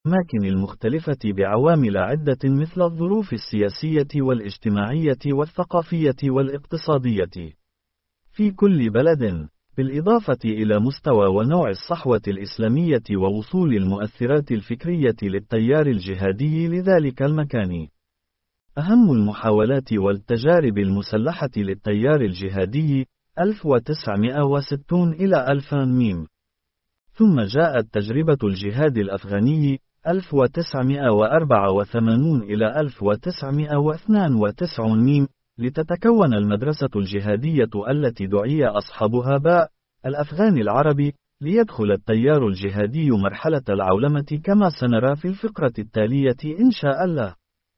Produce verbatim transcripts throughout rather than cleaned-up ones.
الأماكن المختلفة بعوامل عدة مثل الظروف السياسية والاجتماعية والثقافية والاقتصادية في كل بلد، بالإضافة إلى مستوى ونوع الصحوة الإسلامية ووصول المؤثرات الفكرية للتيار الجهادي لذلك المكان. أهم المحاولات والتجارب المسلحة للتيار الجهادي ألف وتسعمائة وستين إلى ألفين ميم. ثم جاءت تجربة الجهاد الأفغاني ألف وتسعمائة وأربعة وثمانين إلى ألف وتسعمائة واثنين وتسعين ميم، لتتكون المدرسة الجهادية التي دعي أصحابها باء الأفغان العربي، ليدخل التيار الجهادي مرحلة العولمة كما سنرى في الفقرة التالية إن شاء الله.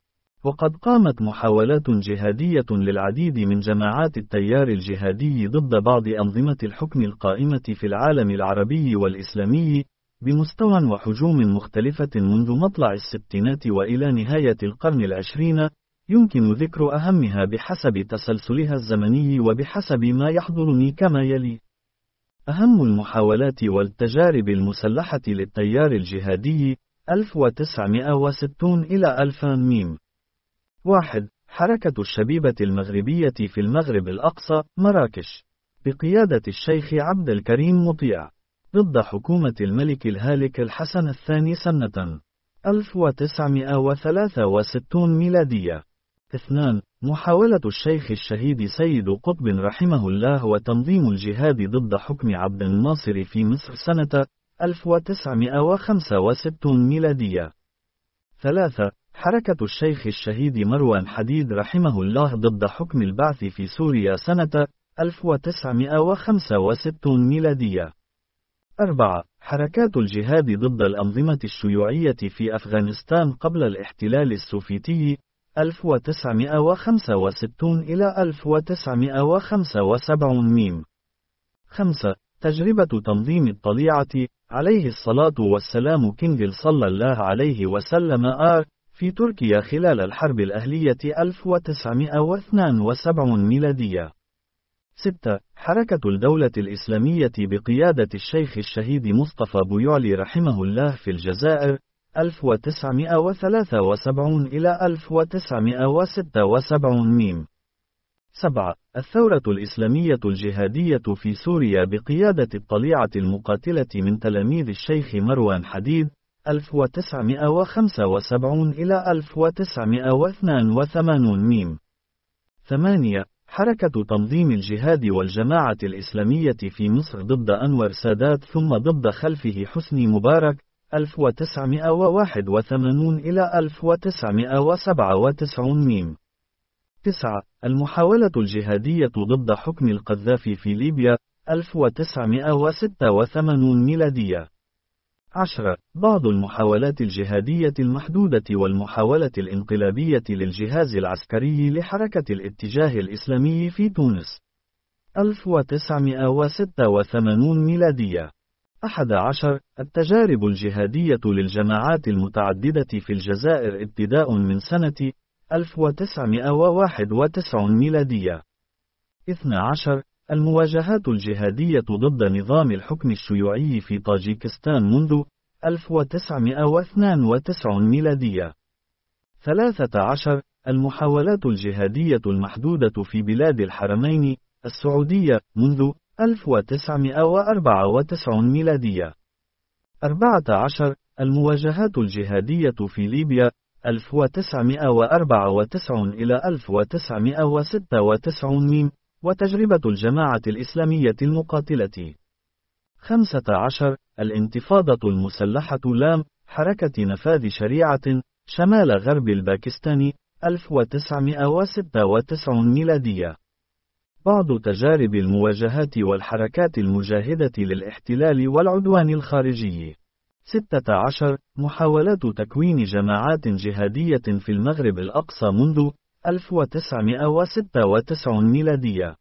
وقد قامت محاولات جهادية للعديد من جماعات التيار الجهادي ضد بعض أنظمة الحكم القائمة في العالم العربي والإسلامي بمستوى وحجوم مختلفة منذ مطلع الستينات وإلى نهاية القرن العشرين، يمكن ذكر أهمها بحسب تسلسلها الزمني وبحسب ما يحضرني كما يلي. أهم المحاولات والتجارب المسلحة للتيار الجهادي ألف وتسعمائة وستين إلى ألفين ميم. واحد. حركة الشبيبة المغربية في المغرب الأقصى، مراكش، بقيادة الشيخ عبد الكريم مطيع، ضد حكومة الملك الهالك الحسن الثاني سنة ألف وتسعمائة وثلاثة وستين ميلادية. اثنان. محاولة الشيخ الشهيد سيد قطب رحمه الله وتنظيم الجهاد ضد حكم عبد الناصر في مصر سنة ألف وتسعمائة وخمسة وستين ميلادية. ثلاثة. حركة الشيخ الشهيد مروان حديد رحمه الله ضد حكم البعث في سوريا سنة ألف وتسعمائة وخمسة وستين ميلادية. أربعة. حركات الجهاد ضد الأنظمة الشيوعية في أفغانستان قبل الاحتلال السوفيتي ألف وتسعمائة وخمسة وستين إلى ألف وتسعمائة وخمسة وسبعين ميم. خمسة. تجربة تنظيم الطليعة عليه الصلاة والسلام كينغ صلى الله عليه وسلم آر في تركيا خلال الحرب الأهلية ألف وتسعمائة واثنين وسبعين ميلادية. ستة. حركة الدولة الإسلامية بقيادة الشيخ الشهيد مصطفى بويعلي رحمه الله في الجزائر ألف وتسعمائة وثلاثة وسبعين إلى ألف وتسعمائة وستة وسبعين ميم. سبعة. الثورة الإسلامية الجهادية في سوريا بقيادة الطليعة المقاتلة من تلاميذ الشيخ مروان حديد ألف وتسعمائة وخمسة وسبعين إلى ألف وتسعمائة واثنين وثمانين ميم. ثمانية. حركة تنظيم الجهاد والجماعة الإسلامية في مصر ضد أنور سادات ثم ضد خلفه حسني مبارك ألف وتسعمائة وواحد وثمانين إلى ألف وتسعمائة وسبعة وتسعين ميم. تسعة. المحاولة الجهادية ضد حكم القذافي في ليبيا ألف وتسعمائة وستة وثمانين ميلادية. عشرة. بعض المحاولات الجهادية المحدودة والمحاولة الانقلابية للجهاز العسكري لحركة الاتجاه الإسلامي في تونس ألف وتسعمائة وستة وثمانين ميلادية. أحد عشر. التجارب الجهادية للجماعات المتعددة في الجزائر ابتداء من سنة ألف وتسعمائة وواحد وتسعين ميلادية. اثني عشر. المواجهات الجهادية ضد نظام الحكم الشيوعي في طاجيكستان منذ ألف وتسعمائة واثنين وتسعين ميلادية. ثلاثة عشر. المحاولات الجهادية المحدودة في بلاد الحرمين السعودية منذ ألف وتسعمائة وأربعة وتسعين ميلادية. أربعة عشر. المواجهات الجهادية في ليبيا ألف وتسعمائة وأربعة وتسعين إلى ألف وتسعمائة وستة وتسعين ميم، وتجربة الجماعة الإسلامية المقاتلة. خمسة عشر. الانتفاضة المسلحة لام حركة نفاذ شريعة شمال غرب الباكستان ألف وتسعمائة وستة وتسعين ميلادية. بعض تجارب المواجهات والحركات المجاهدة للاحتلال والعدوان الخارجي. ستة عشر. محاولات تكوين جماعات جهادية في المغرب الأقصى منذ ألف وتسعمائة وستة وتسعين ميلادية.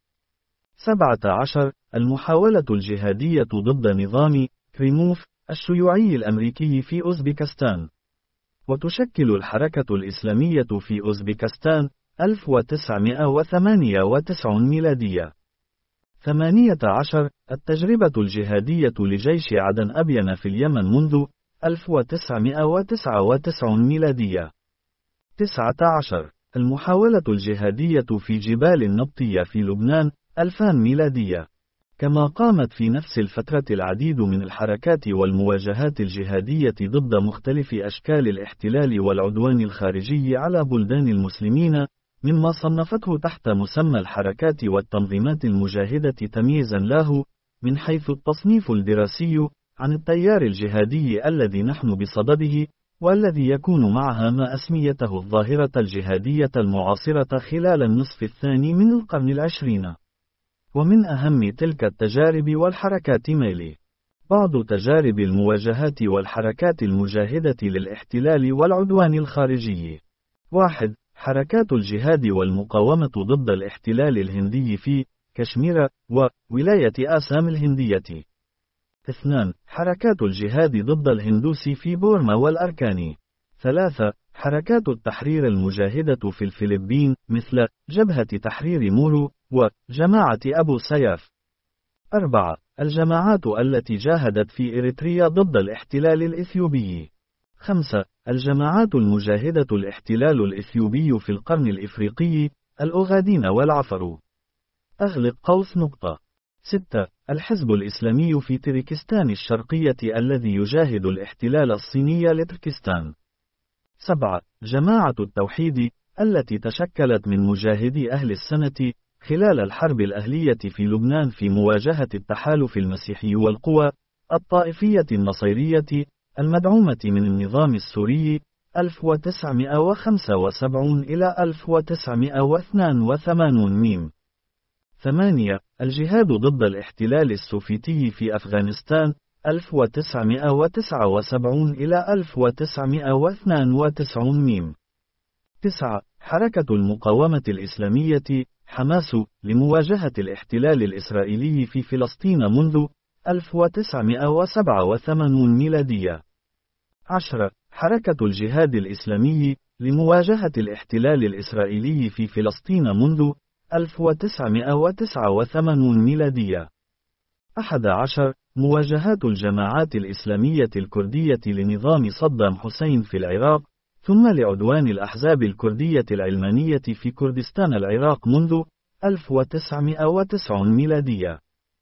سبعة عشر. المحاولة الجهادية ضد نظام كريموف الشيوعي الأمريكي في أوزبكستان. وتشكل الحركة الإسلامية في أوزبكستان ألف وتسعمائة وثمانية وتسعين ميلادية. ثمانية عشر. التجربة الجهادية لجيش عدن أبين في اليمن منذ ألف وتسعمائة وتسعة وتسعين ميلادية. تسعة عشر المحاولة الجهادية في جبال النبطية في لبنان، ألفان ميلادية. كما قامت في نفس الفترة العديد من الحركات والمواجهات الجهادية ضد مختلف أشكال الاحتلال والعدوان الخارجي على بلدان المسلمين، مما صنفته تحت مسمى الحركات والتنظيمات المجاهدة تمييزا له، من حيث التصنيف الدراسي، عن التيار الجهادي الذي نحن بصدده، والذي يكون معها ما أسميته الظاهرة الجهادية المعاصرة خلال النصف الثاني من القرن العشرين. ومن أهم تلك التجارب والحركات ميلي بعض تجارب المواجهات والحركات المجاهدة للاحتلال والعدوان الخارجي. واحد حركات الجهاد والمقاومة ضد الاحتلال الهندي في كشمير وولاية آسام الهندية. اثنان حركات الجهاد ضد الهندوس في بورما والأركان. ثلاثة حركات التحرير المجاهدة في الفلبين، مثل جبهة تحرير مورو وجماعة أبو سياف. أربعة الجماعات التي جاهدت في إريتريا ضد الاحتلال الإثيوبي. خمسة الجماعات المجاهدة الاحتلال الإثيوبي في القرن الإفريقي، الأوغادين والعفر. أغلق قوس نقطة. ستة الحزب الإسلامي في تركستان الشرقية الذي يجاهد الاحتلال الصيني لتركستان. سبعة جماعة التوحيد التي تشكلت من مجاهدي أهل السنة خلال الحرب الأهلية في لبنان في مواجهة التحالف المسيحي والقوى الطائفية النصيرية المدعومة من النظام السوري، ألف وتسعمائة وخمسة وسبعين إلى ألف وتسعمائة واثنين وثمانين ميم. ثمانية الجهاد ضد الاحتلال السوفيتي في أفغانستان، ألف وتسعمائة وتسعة وسبعين إلى ألف وتسعمائة واثنين وتسعين ميم. تسعة حركة المقاومة الإسلامية حماس لمواجهة الاحتلال الإسرائيلي في فلسطين منذ ألف وتسعمائة وسبعة وثمانين ميلادية. عشرة حركة الجهاد الإسلامي لمواجهة الاحتلال الإسرائيلي في فلسطين منذ ألف وتسعمائة وتسعة وثمانين ميلادية. أحد عشر مواجهات الجماعات الإسلامية الكردية لنظام صدام حسين في العراق، ثم لعدوان الأحزاب الكردية العلمانية في كردستان العراق منذ ألف وتسعمائة وتسعين ميلادية.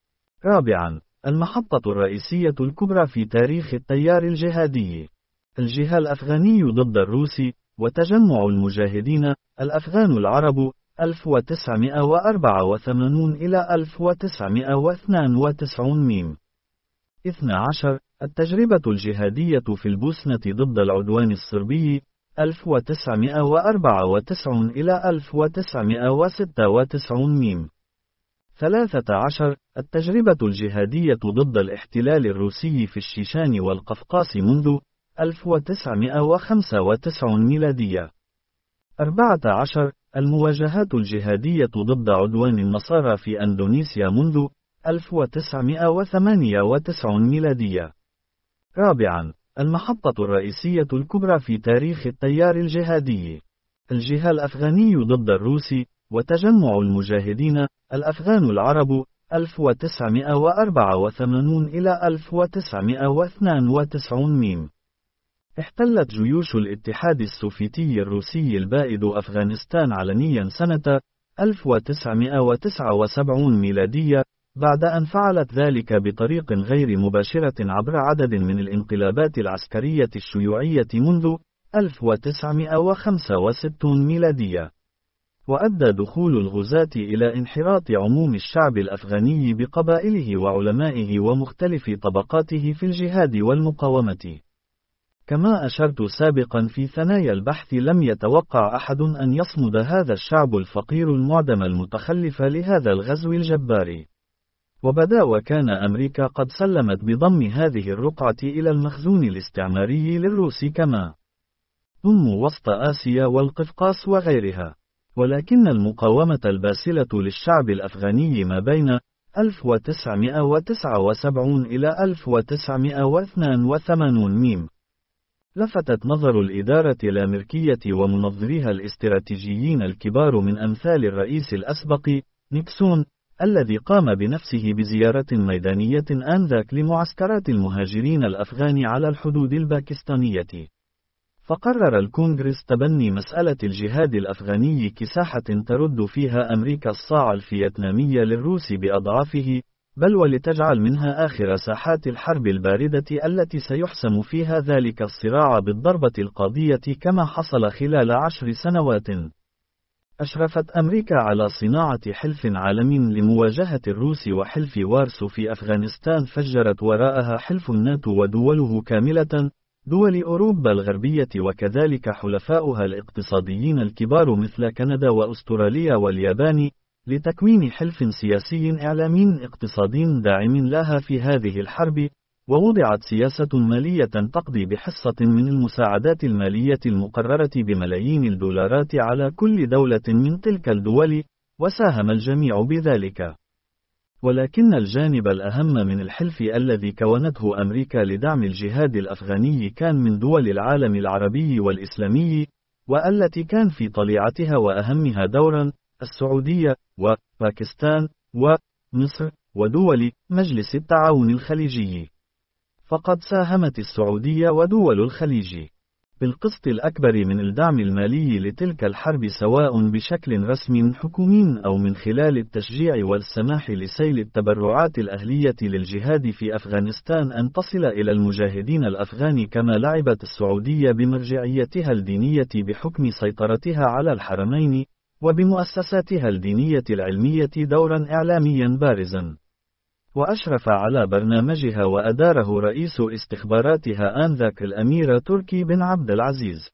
رابعا المحطة الرئيسية الكبرى في تاريخ التيار الجهادي، الجهاد الأفغاني ضد الروس، وتجمع المجاهدين الأفغان العرب، ألف وتسعمائة وأربعة وثمانين إلى ألف وتسعمائة واثنين وتسعين ميم. اثنا عشر التجربة الجهادية في البوسنة ضد العدوان الصربي، ألف وتسعمائة وأربعة وتسعين إلى ألف وتسعمائة وستة وتسعين ميم. ثلاثة عشر التجربة الجهادية ضد الاحتلال الروسي في الشيشان والقفقاس منذ ألف وتسعمائة وخمسة وتسعين ميلادية. أربعة عشر المواجهات الجهادية ضد عدوان النصارى في أندونيسيا منذ ألف وتسعمائة وثمانية وتسعين ميلادية. رابعا المحطة الرئيسية الكبرى في تاريخ التيار الجهادي، الجهاد الأفغاني ضد الروس، وتجمع المجاهدين الأفغان العرب، ألف وتسعمائة وأربعة وثمانين إلى ألف وتسعمائة واثنين وتسعين ميم. احتلت جيوش الاتحاد السوفيتي الروسي البائد أفغانستان علنيا سنة ألف وتسعمائة وتسعة وسبعين ميلادية، بعد أن فعلت ذلك بطريق غير مباشرة عبر عدد من الانقلابات العسكرية الشيوعية منذ ألف وتسعمائة وخمسة وستين ميلادية. وأدى دخول الغزاة إلى انحراط عموم الشعب الأفغاني بقبائله وعلمائه ومختلف طبقاته في الجهاد والمقاومة. كما أشرت سابقا في ثنايا البحث، لم يتوقع أحد أن يصمد هذا الشعب الفقير المعدم المتخلف لهذا الغزو الجبار. وبدا وكان أمريكا قد سلمت بضم هذه الرقعة إلى المخزون الاستعماري للروس، كما ضم وسط آسيا والقفقاس وغيرها. ولكن المقاومة الباسلة للشعب الأفغاني ما بين ألف وتسعمائة وتسعة وسبعين إلى ألف وتسعمائة واثنين وثمانين ميم لفتت نظر الإدارة الأمريكية ومنظريها الاستراتيجيين الكبار من أمثال الرئيس الأسبق نيكسون، الذي قام بنفسه بزيارة ميدانية آنذاك لمعسكرات المهاجرين الأفغان على الحدود الباكستانية. فقرر الكونغرس تبني مسألة الجهاد الأفغاني كساحة ترد فيها أمريكا الصاع الفيتنامي للروس بأضعافه، بل ولتجعل منها آخر ساحات الحرب الباردة التي سيحسم فيها ذلك الصراع بالضربة القاضية كما حصل خلال عشر سنوات. أشرفت أمريكا على صناعة حلف عالمي لمواجهة الروس، وحلف وارسو في أفغانستان فجرت وراءها حلف الناتو ودوله كاملة، دول أوروبا الغربية وكذلك حلفاؤها الاقتصاديين الكبار مثل كندا وأستراليا واليابان، لتكوين حلف سياسي إعلامي اقتصادي داعم لها في هذه الحرب. ووضعت سياسة مالية تقضي بحصة من المساعدات المالية المقررة بملايين الدولارات على كل دولة من تلك الدول، وساهم الجميع بذلك. ولكن الجانب الأهم من الحلف الذي كونته أمريكا لدعم الجهاد الأفغاني كان من دول العالم العربي والإسلامي، والتي كان في طليعتها وأهمها دورا السعودية وباكستان ومصر ودول مجلس التعاون الخليجي. فقد ساهمت السعودية ودول الخليج بالقسط الأكبر من الدعم المالي لتلك الحرب، سواء بشكل رسمي حكومي أو من خلال التشجيع والسماح لسيل التبرعات الأهلية للجهاد في أفغانستان أن تصل إلى المجاهدين الأفغان، كما لعبت السعودية بمرجعيتها الدينية بحكم سيطرتها على الحرمين وبمؤسساتها الدينية العلمية دورا إعلاميا بارزا. وأشرف على برنامجها وأداره رئيس استخباراتها آنذاك الأمير تركي بن عبد العزيز.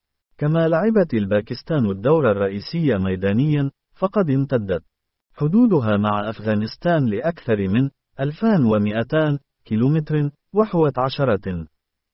كما لعبت الباكستان الدور الرئيسي ميدانيا، فقد امتدت حدودها مع أفغانستان لأكثر من ألفين ومئتين كيلومتر وحوت عشرة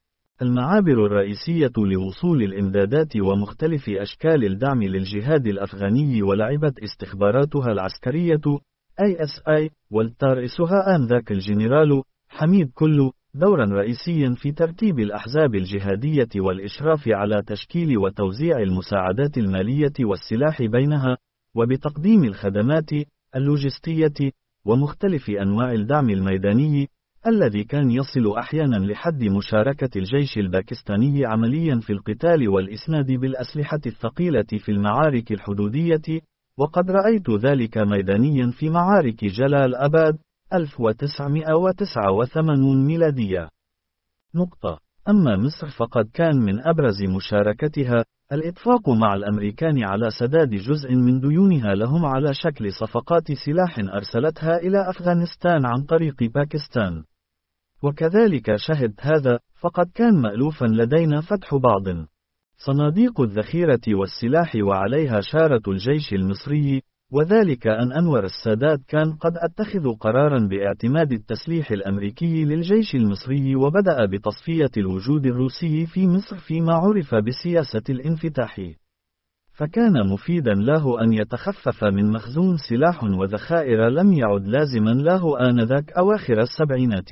المعابر الرئيسية لوصول الإمدادات ومختلف أشكال الدعم للجهاد الأفغاني. ولعبت استخباراتها العسكرية إيه إس إيه والترئيسها آنذاك الجنرال حميد كلو دورا رئيسيا في ترتيب الأحزاب الجهادية والإشراف على تشكيل وتوزيع المساعدات المالية والسلاح بينها، وبتقديم الخدمات اللوجستية ومختلف أنواع الدعم الميداني الذي كان يصل أحيانا لحد مشاركة الجيش الباكستاني عمليا في القتال والإسناد بالأسلحة الثقيلة في المعارك الحدودية. وقد رأيت ذلك ميدانيا في معارك جلال أباد ألف وتسعمئة وتسعة وثمانين ميلادية. نقطة. أما مصر فقد كان من أبرز مشاركتها الاتفاق مع الأمريكان على سداد جزء من ديونها لهم على شكل صفقات سلاح أرسلتها إلى أفغانستان عن طريق باكستان. وكذلك شهد هذا، فقد كان مألوفا لدينا فتح بعض صناديق الذخيرة والسلاح وعليها شارة الجيش المصري، وذلك أن أنور السادات كان قد اتخذ قرارا باعتماد التسليح الأمريكي للجيش المصري، وبدأ بتصفية الوجود الروسي في مصر فيما عرف بسياسة الانفتاح. فكان مفيدا له أن يتخفف من مخزون سلاح وذخائر لم يعد لازما له آنذاك أواخر السبعينات.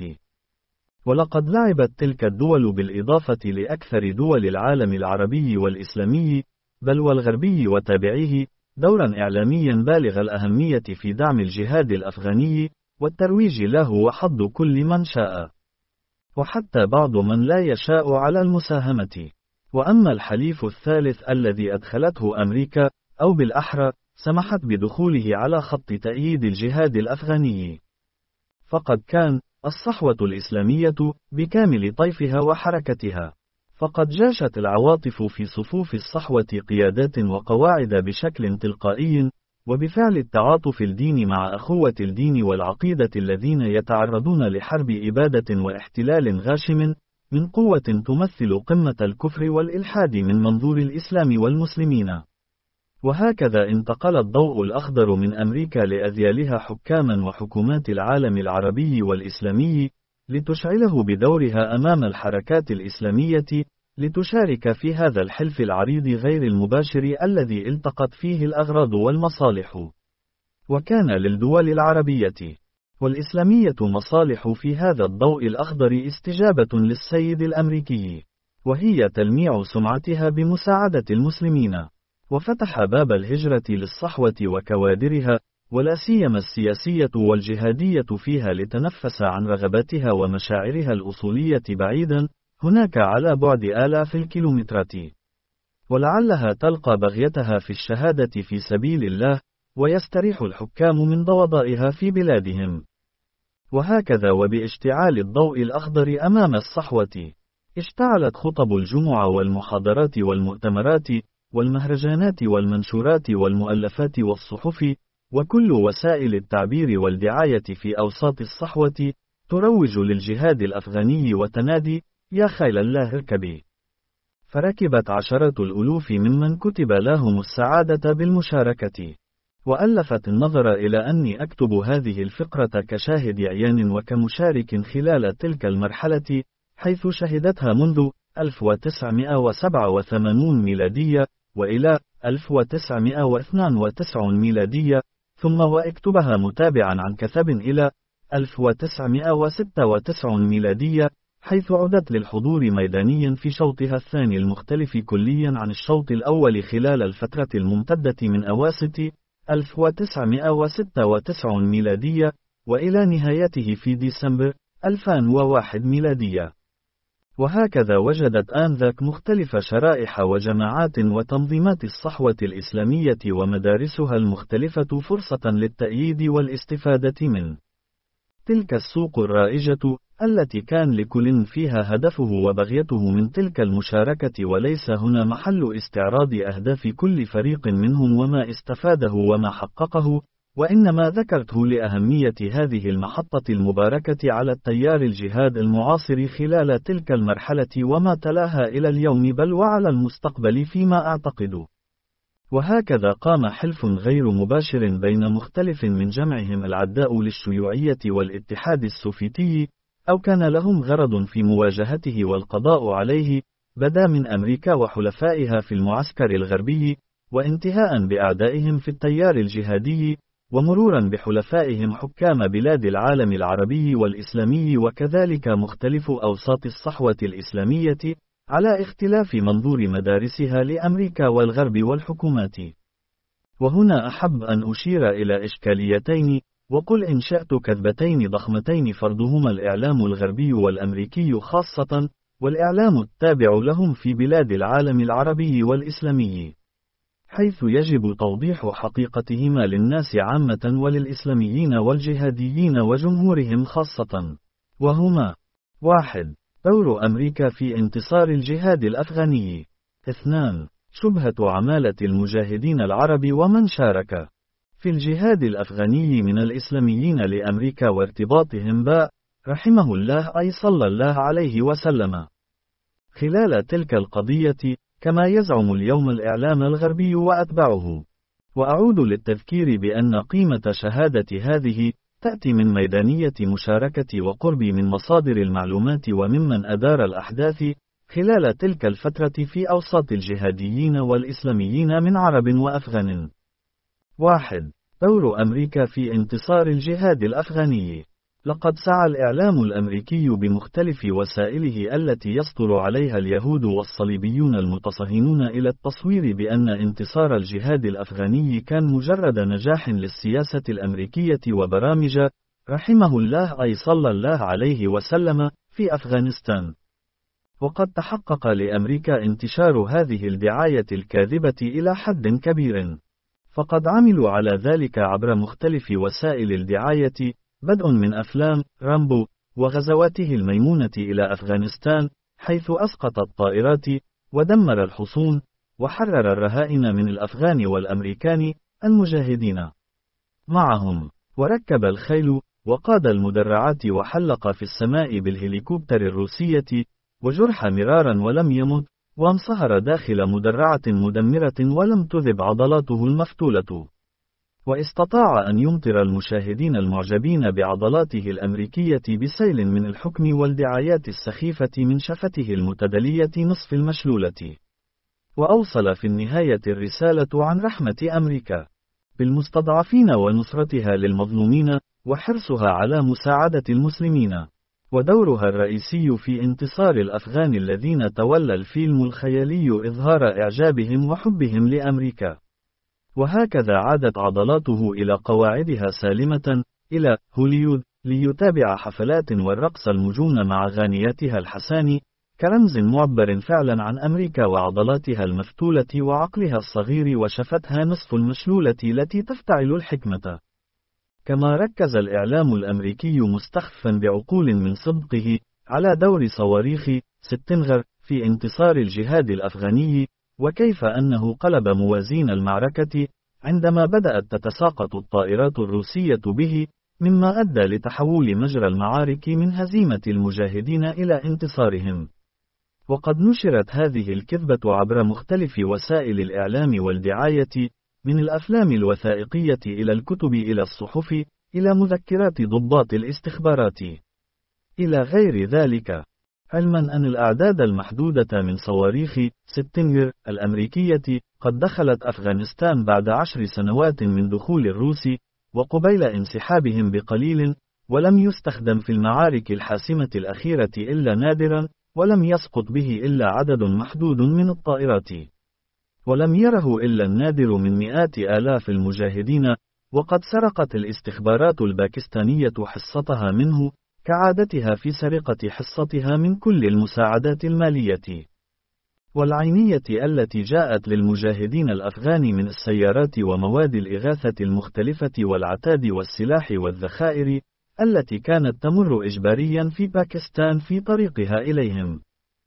ولقد لعبت تلك الدول بالإضافة لأكثر دول العالم العربي والإسلامي بل والغربي وتابعيه دورا إعلاميا بالغ الأهمية في دعم الجهاد الأفغاني والترويج له وحض كل من شاء، وحتى بعض من لا يشاء على المساهمة. وأما الحليف الثالث الذي أدخلته أمريكا، أو بالأحرى سمحت بدخوله على خط تأييد الجهاد الأفغاني، فقد كان الصحوة الإسلامية بكامل طيفها وحركتها. فقد جاشت العواطف في صفوف الصحوة قيادات وقواعد بشكل تلقائي، وبفعل التعاطف الديني مع أخوة الدين والعقيدة الذين يتعرضون لحرب إبادة واحتلال غاشم من قوة تمثل قمة الكفر والإلحاد من منظور الإسلام والمسلمين. وهكذا انتقل الضوء الأخضر من أمريكا لأذيالها حكاما وحكومات العالم العربي والإسلامي، لتشعله بدورها أمام الحركات الإسلامية، لتشارك في هذا الحلف العريض غير المباشر الذي التقت فيه الأغراض والمصالح. وكان للدول العربية والإسلامية مصالح في هذا الضوء الأخضر استجابة للسيد الأمريكي، وهي تلميع سمعتها بمساعدة المسلمين، وفتح باب الهجرة للصحوة وكوادرها، ولا سيما السياسية والجهادية فيها لتنفس عن رغباتها ومشاعرها الأصولية بعيدا، هناك على بعد آلاف الكيلومترات. ولعلها تلقى بغيتها في الشهادة في سبيل الله، ويستريح الحكام من ضوضائها في بلادهم. وهكذا وباشتعال الضوء الأخضر أمام الصحوة، اشتعلت خطب الجمعة والمحاضرات والمؤتمرات والمهرجانات والمنشورات والمؤلفات والصحف، وكل وسائل التعبير والدعاية في أوساط الصحوة، تروج للجهاد الأفغاني وتنادي: يا خيل الله اركبي. فركبت عشرات الألوف ممن كتب لهم السعادة بالمشاركة. وألفت النظر إلى أني أكتب هذه الفقرة كشاهد عيان وكمشارك خلال تلك المرحلة، حيث شهدتها منذ ألف وتسعمائة وسبعة وثمانين ميلادية وإلى ألف وتسعمائة واثنين وتسعين ميلادية، ثم وأكتبها متابعا عن كثب إلى ألف وتسعمائة وستة وتسعين ميلادية، حيث عدت للحضور ميدانيا في شوطها الثاني المختلف كليا عن الشوط الأول خلال الفترة الممتدة من أواسط ألف وتسعمائة وستة وتسعين ميلادية وإلى نهايته في ديسمبر ألفين وواحد ميلادية. وهكذا وجدت آنذاك مختلف شرائح وجماعات وتنظيمات الصحوة الإسلامية ومدارسها المختلفة فرصة للتأييد والاستفادة من تلك السوق الرائجة، التي كان لكل فيها هدفه وبغيته من تلك المشاركة، وليس هنا محل استعراض أهداف كل فريق منهم وما استفاده وما حققه، وإنما ذكرته لأهمية هذه المحطة المباركة على التيار الجهاد المعاصر خلال تلك المرحلة وما تلاها إلى اليوم، بل وعلى المستقبل فيما أعتقد. وهكذا قام حلف غير مباشر بين مختلف من جمعهم العداء للشيوعية والاتحاد السوفيتي، أو كان لهم غرض في مواجهته والقضاء عليه، بدا من أمريكا وحلفائها في المعسكر الغربي، وانتهاء بأعدائهم في التيار الجهادي، ومرورا بحلفائهم حكام بلاد العالم العربي والإسلامي، وكذلك مختلف أوساط الصحوة الإسلامية، على اختلاف منظور مدارسها لأمريكا والغرب والحكومات. وهنا أحب أن أشير إلى إشكاليتين، وقل إن شئت كذبتين ضخمتين، فرضهما الإعلام الغربي والأمريكي خاصة، والإعلام التابع لهم في بلاد العالم العربي والإسلامي، حيث يجب توضيح حقيقتهما للناس عامة وللإسلاميين والجهاديين وجمهورهم خاصة، وهما: واحد. دور أمريكا في انتصار الجهاد الأفغاني. اثنان. شبهة عمالة المجاهدين العرب ومن شارك في الجهاد الأفغاني من الإسلاميين لأمريكا وارتباطهم باء رحمه الله أي صلى الله عليه وسلم خلال تلك القضية، كما يزعم اليوم الإعلام الغربي وأتباعه. وأعود للتذكير بأن قيمة شهادة هذه تأتي من ميدانية مشاركة وقرب من مصادر المعلومات وممن أدار الأحداث خلال تلك الفترة في أوساط الجهاديين والإسلاميين من عرب وأفغان. واحد. دور أمريكا في انتصار الجهاد الأفغاني. لقد سعى الإعلام الأمريكي بمختلف وسائله التي يسطر عليها اليهود والصليبيون المتصهنون إلى التصوير بأن انتصار الجهاد الأفغاني كان مجرد نجاح للسياسة الأمريكية وبرامج رحمه الله أي صلى الله عليه وسلم في أفغانستان. وقد تحقق لأمريكا انتشار هذه الدعاية الكاذبة إلى حد كبير، فقد عملوا على ذلك عبر مختلف وسائل الدعاية، بدء من أفلام رامبو وغزواته الميمونة إلى أفغانستان، حيث أسقط الطائرات ودمر الحصون وحرر الرهائن من الأفغان والأمريكان المجاهدين معهم، وركب الخيل وقاد المدرعات وحلق في السماء بالهليكوبتر الروسية، وجرح مرارا ولم يمت، وانصهر داخل مدرعة مدمرة ولم تذب عضلاته المفتولة. واستطاع أن يمطر المشاهدين المعجبين بعضلاته الأمريكية بسيل من الحكم والدعايات السخيفة من شفته المتدلية نصف المشلولة. وأوصل في النهاية الرسالة عن رحمة أمريكا بالمستضعفين ونصرتها للمظلومين وحرصها على مساعدة المسلمين، ودورها الرئيسي في انتصار الأفغان الذين تولى الفيلم الخيالي إظهار إعجابهم وحبهم لأمريكا. وهكذا عادت عضلاته إلى قواعدها سالمة، إلى هوليود، ليتابع حفلات والرقص المجون مع غانياتها الحسان، كرمز معبر فعلا عن أمريكا وعضلاتها المفتولة وعقلها الصغير وشفتها نصف المشلولة التي تفتعل الحكمة. كما ركز الإعلام الأمريكي مستخفا بعقول من صدقه على دور صواريخ ستنغر في انتصار الجهاد الأفغاني، وكيف أنه قلب موازين المعركة عندما بدأت تتساقط الطائرات الروسية به، مما أدى لتحول مجرى المعارك من هزيمة المجاهدين إلى انتصارهم. وقد نشرت هذه الكذبة عبر مختلف وسائل الإعلام والدعاية، من الأفلام الوثائقية إلى الكتب إلى الصحف إلى مذكرات ضباط الاستخبارات إلى غير ذلك، علما أن الأعداد المحدودة من صواريخ ستنجر الأمريكية قد دخلت أفغانستان بعد عشر سنوات من دخول الروس، وقبيل انسحابهم بقليل، ولم يستخدم في المعارك الحاسمة الأخيرة إلا نادرا، ولم يسقط به إلا عدد محدود من الطائرات، ولم يره إلا النادر من مئات آلاف المجاهدين، وقد سرقت الاستخبارات الباكستانية حصتها منه، كعادتها في سرقة حصتها من كل المساعدات المالية والعينية التي جاءت للمجاهدين الأفغان من السيارات ومواد الإغاثة المختلفة والعتاد والسلاح والذخائر التي كانت تمر إجباريا في باكستان في طريقها إليهم.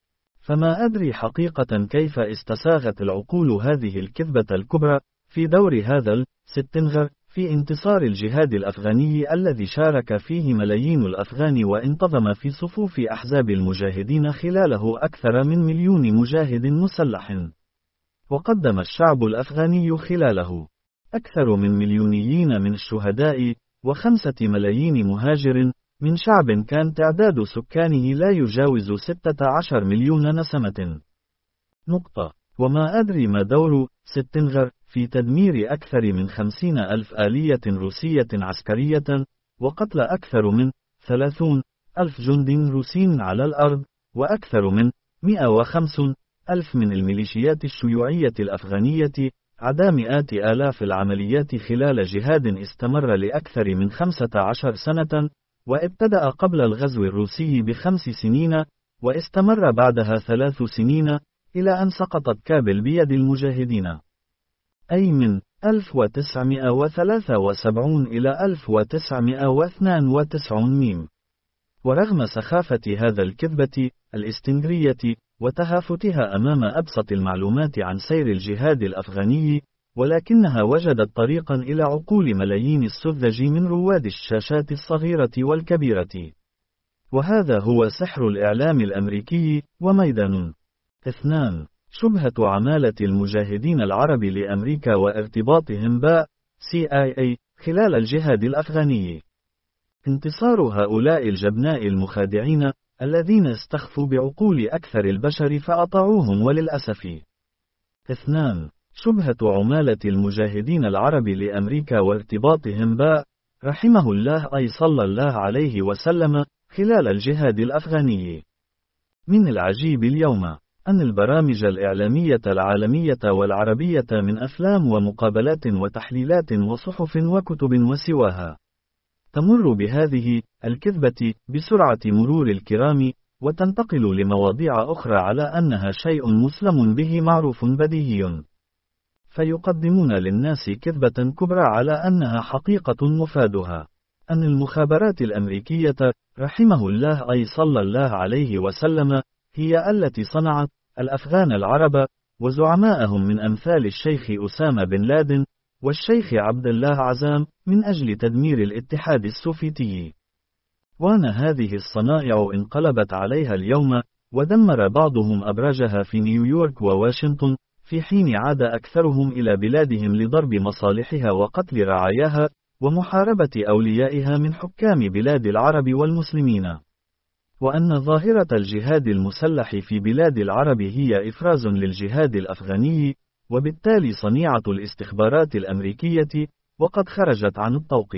فما أدري حقيقة كيف استساغت العقول هذه الكذبة الكبرى في دور هذا الستنغر في انتصار الجهاد الأفغاني الذي شارك فيه ملايين الأفغان وانتظم في صفوف أحزاب المجاهدين خلاله أكثر من مليون مجاهد مسلح. وقدم الشعب الأفغاني خلاله أكثر من مليونيين من الشهداء وخمسة ملايين مهاجر من شعب كان تعداد سكانه لا يجاوز ستة عشر مليون نسمة. نقطة. وما أدري ما دور ستنغر في تدمير أكثر من خمسين ألف آلية روسية عسكرية، وقتل أكثر من ثلاثين ألف جند روسي على الأرض، وأكثر من مئة وخمسين ألف من الميليشيات الشيوعية الأفغانية، عدا مئات آلاف العمليات خلال جهاد استمر لأكثر من خمسة عشر سنة، وابتدأ قبل الغزو الروسي بخمس سنين، واستمر بعدها ثلاث سنين، إلى أن سقطت كابل بيد المجاهدين، أي من ألف وتسعمئة وثلاثة وسبعين إلى ألف وتسعمئة واثنين وتسعين ميم. ورغم سخافة هذا الكذبة الاستنجرية وتهافتها أمام أبسط المعلومات عن سير الجهاد الأفغاني، ولكنها وجدت طريقا إلى عقول ملايين السذج من رواد الشاشات الصغيرة والكبيرة. وهذا هو سحر الإعلام الأمريكي. وميدان اثنان. شبهة عمالة المجاهدين العرب لأمريكا وارتباطهم ب سي آي إيه خلال الجهاد الأفغاني. انتصار هؤلاء الجبناء المخادعين الذين استخفوا بعقول أكثر البشر فأطاعوهم وللأسف. اثنان. شبهة عمالة المجاهدين العرب لأمريكا وارتباطهم ب رحمه الله أي صلى الله عليه وسلم خلال الجهاد الأفغاني. من العجيب اليوم أن البرامج الإعلامية العالمية والعربية من أفلام ومقابلات وتحليلات وصحف وكتب وسواها تمر بهذه الكذبة بسرعة مرور الكرام، وتنتقل لمواضيع أخرى على أنها شيء مسلم به معروف بديهي، فيقدمون للناس كذبة كبرى على أنها حقيقة مفادها أن المخابرات الأمريكية رحمه الله أي صلى الله عليه وسلم هي التي صنعت الأفغان العرب وزعماءهم من أمثال الشيخ أسامة بن لادن والشيخ عبد الله عزام من أجل تدمير الاتحاد السوفيتي. وأن هذه الصنائع انقلبت عليها اليوم، ودمر بعضهم أبراجها في نيويورك وواشنطن، في حين عاد أكثرهم إلى بلادهم لضرب مصالحها وقتل رعاياها ومحاربة أوليائها من حكام بلاد العرب والمسلمين. وأن ظاهرة الجهاد المسلح في بلاد العرب هي إفراز للجهاد الأفغاني، وبالتالي صنيعة الاستخبارات الأمريكية، وقد خرجت عن الطوق.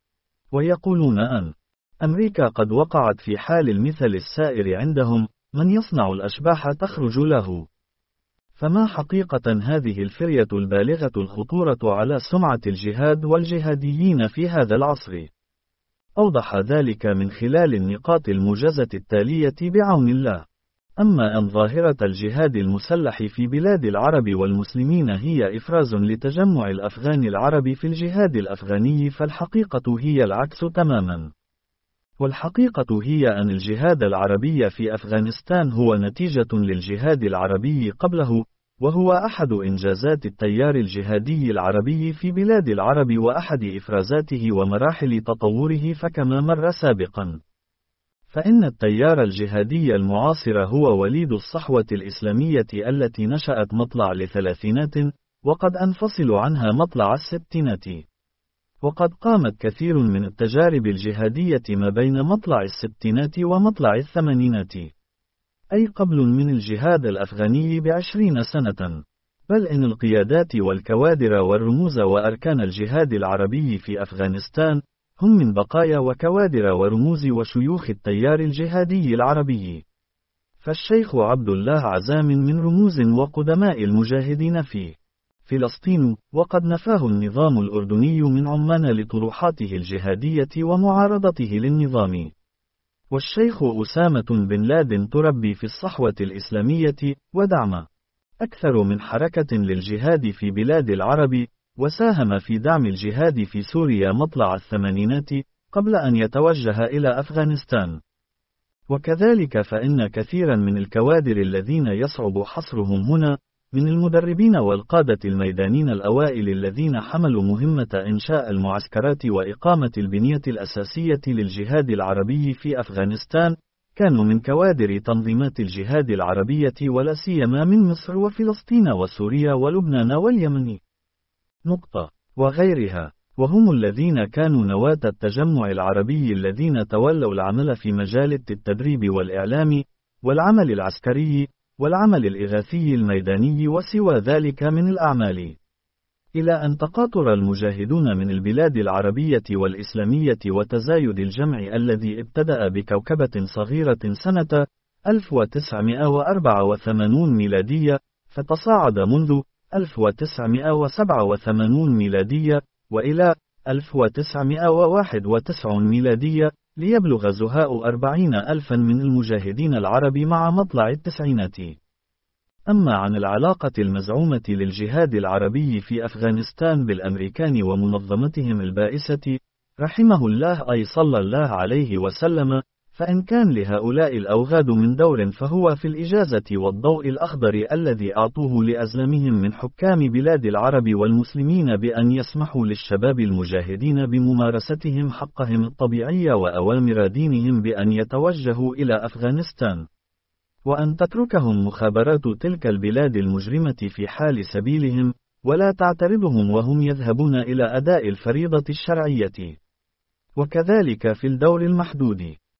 ويقولون أن أمريكا قد وقعت في حال المثل السائر عندهم، من يصنع الأشباح تخرج له. فما حقيقة هذه الفرية البالغة الخطورة على سمعة الجهاد والجهاديين في هذا العصر؟ أوضح ذلك من خلال النقاط الموجزة التالية بعون الله. أما أن ظاهرة الجهاد المسلح في بلاد العرب والمسلمين هي إفراز لتجمع الأفغان العرب في الجهاد الأفغاني، فالحقيقة هي العكس تماما. والحقيقة هي أن الجهاد العربي في أفغانستان هو نتيجة للجهاد العربي قبله، وهو أحد إنجازات التيار الجهادي العربي في بلاد العرب وأحد إفرازاته ومراحل تطوره. فكما مر سابقا، فإن التيار الجهادي المعاصر هو وليد الصحوة الإسلامية التي نشأت مطلع الثلاثينات، وقد أنفصل عنها مطلع الستينات. وقد قامت كثير من التجارب الجهادية ما بين مطلع الستينات ومطلع الثمانينات، أي قبل من الجهاد الأفغاني بعشرين سنة. بل إن القيادات والكوادر والرموز وأركان الجهاد العربي في أفغانستان هم من بقايا وكوادر ورموز وشيوخ التيار الجهادي العربي. فالشيخ عبد الله عزام من رموز وقدماء المجاهدين في فلسطين، وقد نفاه النظام الأردني من عمان لطروحاته الجهادية ومعارضته للنظام. والشيخ أسامة بن لادن تربي في الصحوة الإسلامية ودعم أكثر من حركة للجهاد في بلاد العرب، وساهم في دعم الجهاد في سوريا مطلع الثمانينات قبل أن يتوجه إلى أفغانستان. وكذلك فإن كثيرا من الكوادر الذين يصعب حصرهم هنا، من المدربين والقادة الميدانين الأوائل الذين حملوا مهمة إنشاء المعسكرات وإقامة البنية الأساسية للجهاد العربي في أفغانستان، كانوا من كوادر تنظيمات الجهاد العربية ولا سيما من مصر وفلسطين وسوريا ولبنان واليمن. نقطة. وغيرها، وهم الذين كانوا نواة التجمع العربي الذين تولوا العمل في مجال التدريب والإعلام والعمل العسكري والعمل الإغاثي الميداني وسوى ذلك من الأعمال، إلى أن تقاطر المجاهدون من البلاد العربية والإسلامية وتزايد الجمع الذي ابتدأ بكوكبة صغيرة سنة ألف وتسعمائة وأربعة وثمانين ميلادية، فتصاعد منذ ألف وتسعمائة وسبعة وثمانين ميلادية وإلى ألف وتسعمائة وواحد وتسعين ميلادية، ليبلغ زهاء أربعين ألفا من المجاهدين العرب مع مطلع التسعينات. أما عن العلاقة المزعومة للجهاد العربي في أفغانستان بالأمريكان ومنظمتهم البائسة رحمه الله أي صلى الله عليه وسلم، فإن كان لهؤلاء الأوغاد من دور فهو في الإجازة والضوء الأخضر الذي أعطوه لأزلمهم من حكام بلاد العرب والمسلمين بأن يسمحوا للشباب المجاهدين بممارستهم حقهم الطبيعي وأوامر دينهم بأن يتوجهوا إلى أفغانستان، وأن تتركهم مخابرات تلك البلاد المجرمة في حال سبيلهم، ولا تعترضهم وهم يذهبون إلى أداء الفريضة الشرعية. وكذلك في الدور المحدود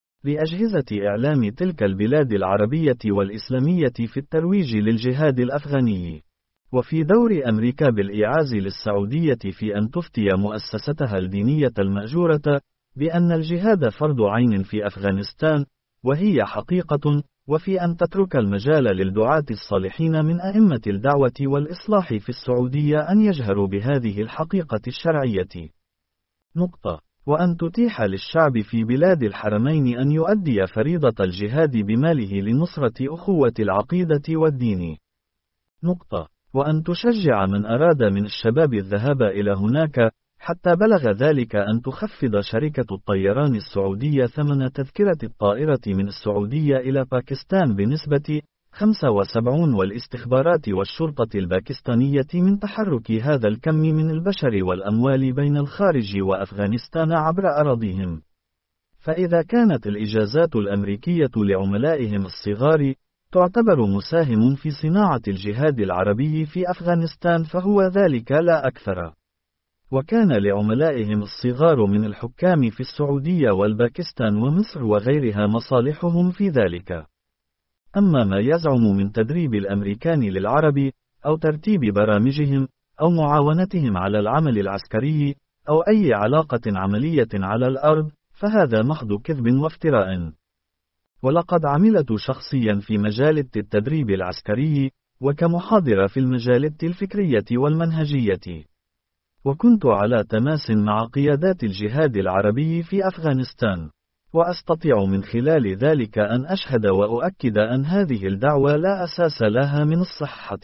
لأجهزة إعلام تلك البلاد العربية والإسلامية في الترويج للجهاد الأفغاني، وفي دور أمريكا بالإيعاز للسعودية في أن تفتي مؤسستها الدينية المأجورة بأن الجهاد فرض عين في أفغانستان، وهي حقيقة، وفي أن تترك المجال للدعاة الصالحين من أئمة الدعوة والإصلاح في السعودية أن يجهروا بهذه الحقيقة الشرعية. نقطة. وأن تتيح للشعب في بلاد الحرمين أن يؤدي فريضة الجهاد بماله لنصرة أخوة العقيدة والدين. نقطة. وأن تشجع من أراد من الشباب الذهاب إلى هناك، حتى بلغ ذلك أن تخفض شركة الطيران السعودية ثمن تذكرة الطائرة من السعودية إلى باكستان بنسبة خمسة وسبعين، والاستخبارات والشرطة الباكستانية من تحرك هذا الكم من البشر والأموال بين الخارج وأفغانستان عبر أراضيهم. فإذا كانت الإجازات الأمريكية لعملائهم الصغار تعتبر مساهم في صناعة الجهاد العربي في أفغانستان، فهو ذلك لا أكثر. وكان لعملائهم الصغار من الحكام في السعودية والباكستان ومصر وغيرها مصالحهم في ذلك. أما ما يزعم من تدريب الأمريكان للعرب، أو ترتيب برامجهم، أو معاونتهم على العمل العسكري، أو أي علاقة عملية على الأرض، فهذا محض كذب وافتراء. ولقد عملت شخصيا في مجال التدريب العسكري، وكمحاضر في المجالات الفكرية والمنهجية. وكنت على تماس مع قيادات الجهاد العربي في أفغانستان، وأستطيع من خلال ذلك أن أشهد وأؤكد أن هذه الدعوة لا أساس لها من الصحة.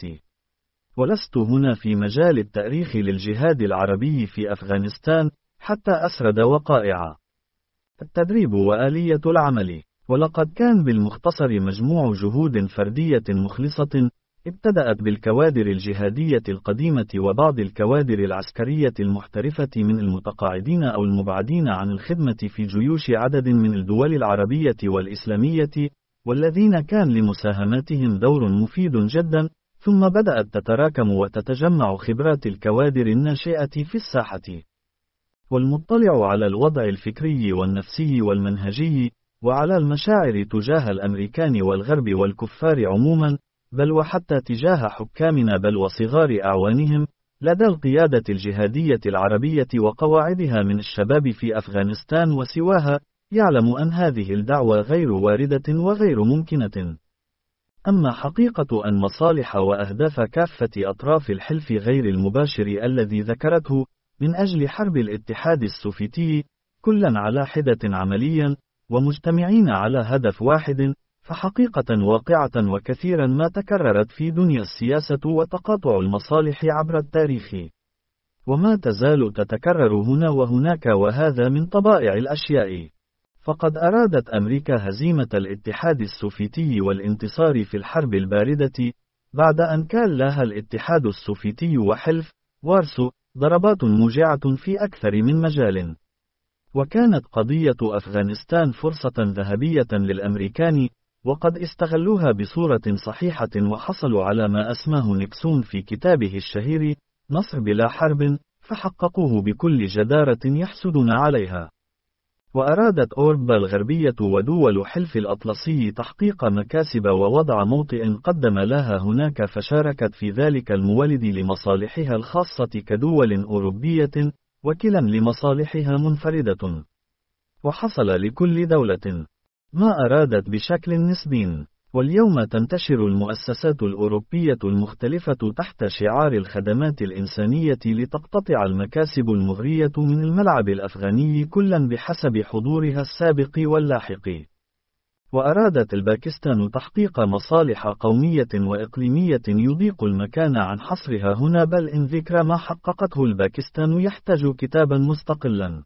ولست هنا في مجال التأريخ للجهاد العربي في أفغانستان حتى أسرد وقائع التدريب وآلية العمل. ولقد كان بالمختصر مجموع جهود فردية مخلصة ابتدأت بالكوادر الجهادية القديمة وبعض الكوادر العسكرية المحترفة من المتقاعدين أو المبعدين عن الخدمة في جيوش عدد من الدول العربية والإسلامية، والذين كان لمساهماتهم دور مفيد جدا، ثم بدأت تتراكم وتتجمع خبرات الكوادر الناشئة في الساحة. والمطلع على الوضع الفكري والنفسي والمنهجي، وعلى المشاعر تجاه الأمريكان والغرب والكفار عموما، بل وحتى تجاه حكامنا بل وصغار أعوانهم، لدى القيادة الجهادية العربية وقواعدها من الشباب في أفغانستان وسواها، يعلم أن هذه الدعوة غير واردة وغير ممكنة. أما حقيقة أن مصالح وأهداف كافة أطراف الحلف غير المباشر الذي ذكرته من أجل حرب الاتحاد السوفيتي، كلا على حدة عمليا ومجتمعين على هدف واحد، فحقيقة واقعة وكثيرا ما تكررت في دنيا السياسة وتقاطع المصالح عبر التاريخ، وما تزال تتكرر هنا وهناك، وهذا من طبائع الأشياء. فقد أرادت أمريكا هزيمة الاتحاد السوفيتي والانتصار في الحرب الباردة، بعد أن كان لها الاتحاد السوفيتي وحلف وارسو ضربات موجعة في أكثر من مجال. وكانت قضية أفغانستان فرصة ذهبية للأمريكان، وقد استغلوها بصورة صحيحة وحصلوا على ما أسماه نيكسون في كتابه الشهير نصر بلا حرب، فحققوه بكل جدارة يحسدون عليها. وأرادت أوروبا الغربية ودول حلف الأطلسي تحقيق مكاسب ووضع موطئ قدم لها هناك، فشاركت في ذلك المولد لمصالحها الخاصة كدول أوروبية، وكلا لمصالحها منفردة. وحصل لكل دولة ما أرادت بشكل نسبي. واليوم تنتشر المؤسسات الأوروبية المختلفة تحت شعار الخدمات الإنسانية لتقتطع المكاسب المغرية من الملعب الأفغاني كلا بحسب حضورها السابق واللاحق. وأرادت الباكستان تحقيق مصالح قومية وإقليمية يضيق المكان عن حصرها هنا، بل إن ذكر ما حققته الباكستان يحتاج كتابا مستقلا.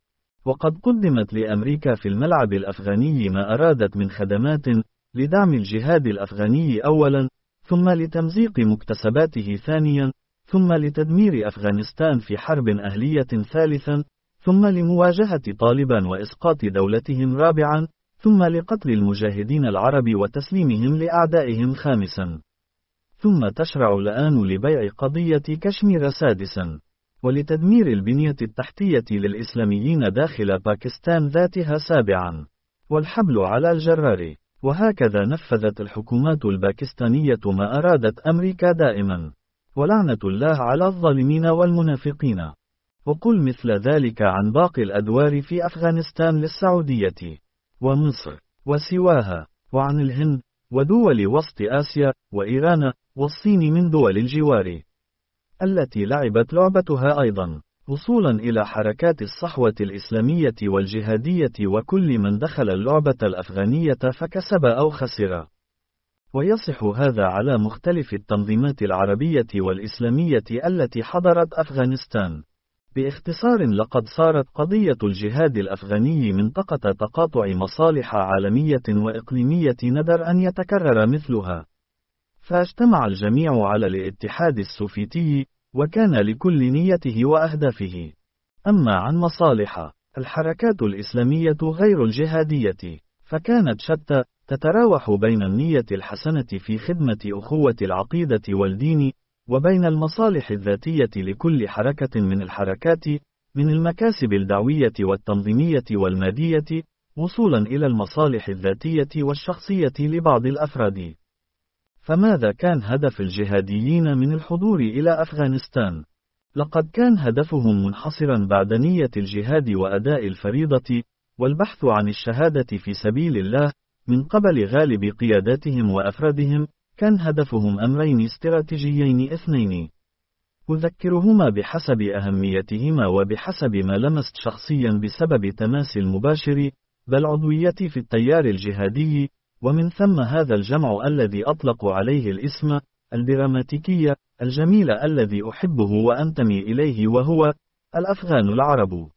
وقد قدمت لأمريكا في الملعب الأفغاني ما أرادت من خدمات لدعم الجهاد الأفغاني أولا، ثم لتمزيق مكتسباته ثانيا، ثم لتدمير أفغانستان في حرب أهلية ثالثا، ثم لمواجهة طالبان وإسقاط دولتهم رابعا، ثم لقتل المجاهدين العرب وتسليمهم لأعدائهم خامسا، ثم تشرع الآن لبيع قضية كشمير سادسا، ولتدمير البنية التحتية للإسلاميين داخل باكستان ذاتها سابعا، والحبل على الجرار. وهكذا نفذت الحكومات الباكستانية ما أرادت أمريكا دائما، ولعنة الله على الظالمين والمنافقين. وقل مثل ذلك عن باقي الأدوار في أفغانستان للسعودية ومصر وسواها، وعن الهند ودول وسط آسيا وإيران والصين من دول الجوار، التي لعبت لعبتها أيضا، وصولا إلى حركات الصحوة الإسلامية والجهادية وكل من دخل اللعبة الأفغانية فكسب أو خسر. ويصح هذا على مختلف التنظيمات العربية والإسلامية التي حضرت أفغانستان. باختصار، لقد صارت قضية الجهاد الأفغاني منطقة تقاطع مصالح عالمية وإقليمية ندر أن يتكرر مثلها. فاجتمع الجميع على الاتحاد السوفيتي، وكان لكل نيته وأهدافه. أما عن مصالح الحركات الإسلامية غير الجهادية، فكانت شتى، تتراوح بين النية الحسنة في خدمة أخوة العقيدة والدين، وبين المصالح الذاتية لكل حركة من الحركات، من المكاسب الدعوية والتنظيمية والمادية، وصولا إلى المصالح الذاتية والشخصية لبعض الأفراد. فماذا كان هدف الجهاديين من الحضور إلى أفغانستان؟ لقد كان هدفهم منحصرا بعد نية الجهاد وأداء الفريضة، والبحث عن الشهادة في سبيل الله، من قبل غالب قياداتهم وأفرادهم، كان هدفهم أمرين استراتيجيين اثنين. أذكرهما بحسب أهميتهما وبحسب ما لمست شخصيا بسبب تماس المباشر بل عضويتي في التيار الجهادي، ومن ثم هذا الجمع الذي أطلقوا عليه الاسم الدراماتيكي الجميل الذي أحبه وأنتمي إليه، وهو الأفغان العرب.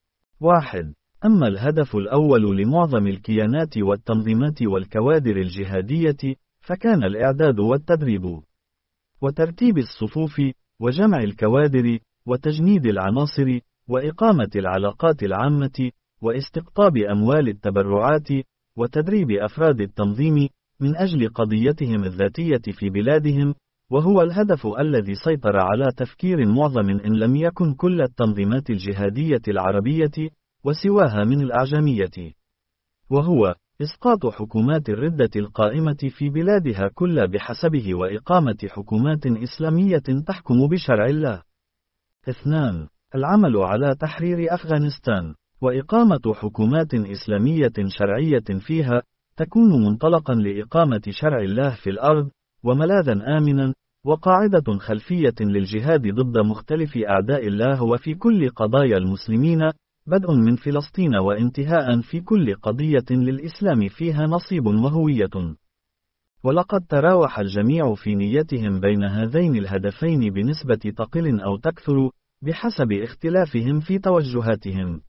واحد. أما الهدف الأول لمعظم الكيانات والتنظيمات والكوادر الجهادية فكان الإعداد والتدريب وترتيب الصفوف وجمع الكوادر وتجنيد العناصر وإقامة العلاقات العامة واستقطاب أموال التبرعات وتدريب أفراد التنظيم من أجل قضيتهم الذاتية في بلادهم، وهو الهدف الذي سيطر على تفكير معظم إن لم يكن كل التنظيمات الجهادية العربية وسواها من الأعجمية، وهو إسقاط حكومات الردة القائمة في بلادها كل بحسبه وإقامة حكومات إسلامية تحكم بشرع الله. اثنان. العمل على تحرير أفغانستان وإقامة حكومات إسلامية شرعية فيها تكون منطلقا لإقامة شرع الله في الأرض وملاذا آمنا وقاعدة خلفية للجهاد ضد مختلف أعداء الله وفي كل قضايا المسلمين، بدء من فلسطين وانتهاء في كل قضية للإسلام فيها نصيب وهوية. ولقد تراوح الجميع في نيتهم بين هذين الهدفين بنسبة تقل أو تكثر بحسب اختلافهم في توجهاتهم.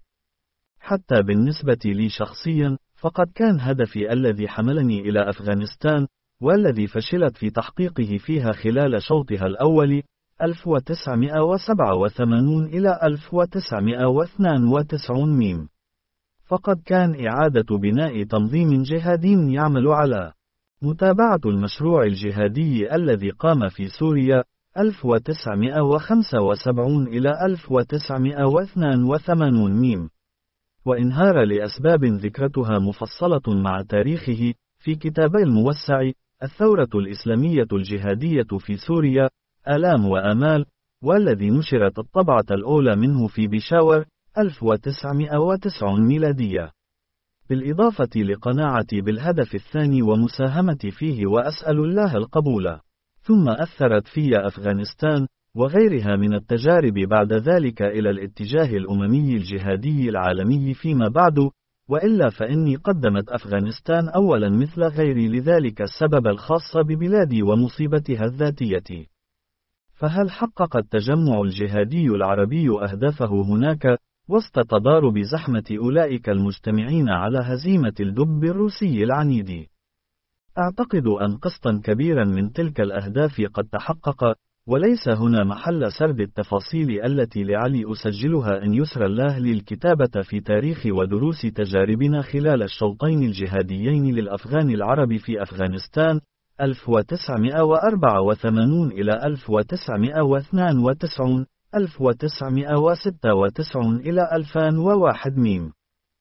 حتى بالنسبة لي شخصيا فقد كان هدفي الذي حملني إلى أفغانستان والذي فشلت في تحقيقه فيها خلال شوطها الأول ألف وتسعمائة وسبعة وثمانين إلى ألف وتسعمائة واثنين وتسعين ميم. فقد كان إعادة بناء تنظيم جهادي يعمل على متابعة المشروع الجهادي الذي قام في سوريا ألف وتسعمائة وخمسة وسبعين إلى ألف وتسعمائة واثنين وثمانين ميم، وإنهار لأسباب ذكرتها مفصلة مع تاريخه في كتابي الموسع الثورة الإسلامية الجهادية في سوريا آلام وآمال، والذي نشرت الطبعة الأولى منه في بيشاور ألف وتسعمائة وتسعين ميلادية. بالإضافة لقناعتي بالهدف الثاني ومساهمتي فيه وأسأل الله القبول. ثم أثرت في أفغانستان وغيرها من التجارب بعد ذلك إلى الاتجاه الأممي الجهادي العالمي فيما بعد، وإلا فإني قدمت أفغانستان أولا مثل غيري لذلك السبب الخاص ببلادي ومصيبتها الذاتية. فهل حقق التجمع الجهادي العربي أهدافه هناك وسط تضارب زحمة أولئك المجتمعين على هزيمة الدب الروسي العنيد؟ أعتقد أن قسطا كبيرا من تلك الأهداف قد تحقق، وليس هنا محل سرد التفاصيل التي لعلي أسجلها إن يسر الله للكتابة في تاريخ ودروس تجاربنا خلال الشوطين الجهاديين للأفغان العرب في أفغانستان ألف وتسعمائة وأربعة وثمانين إلى ألف وتسعمائة واثنين وتسعين ألف وتسعمائة وستة وتسعين إلى ألفين وواحد ميم.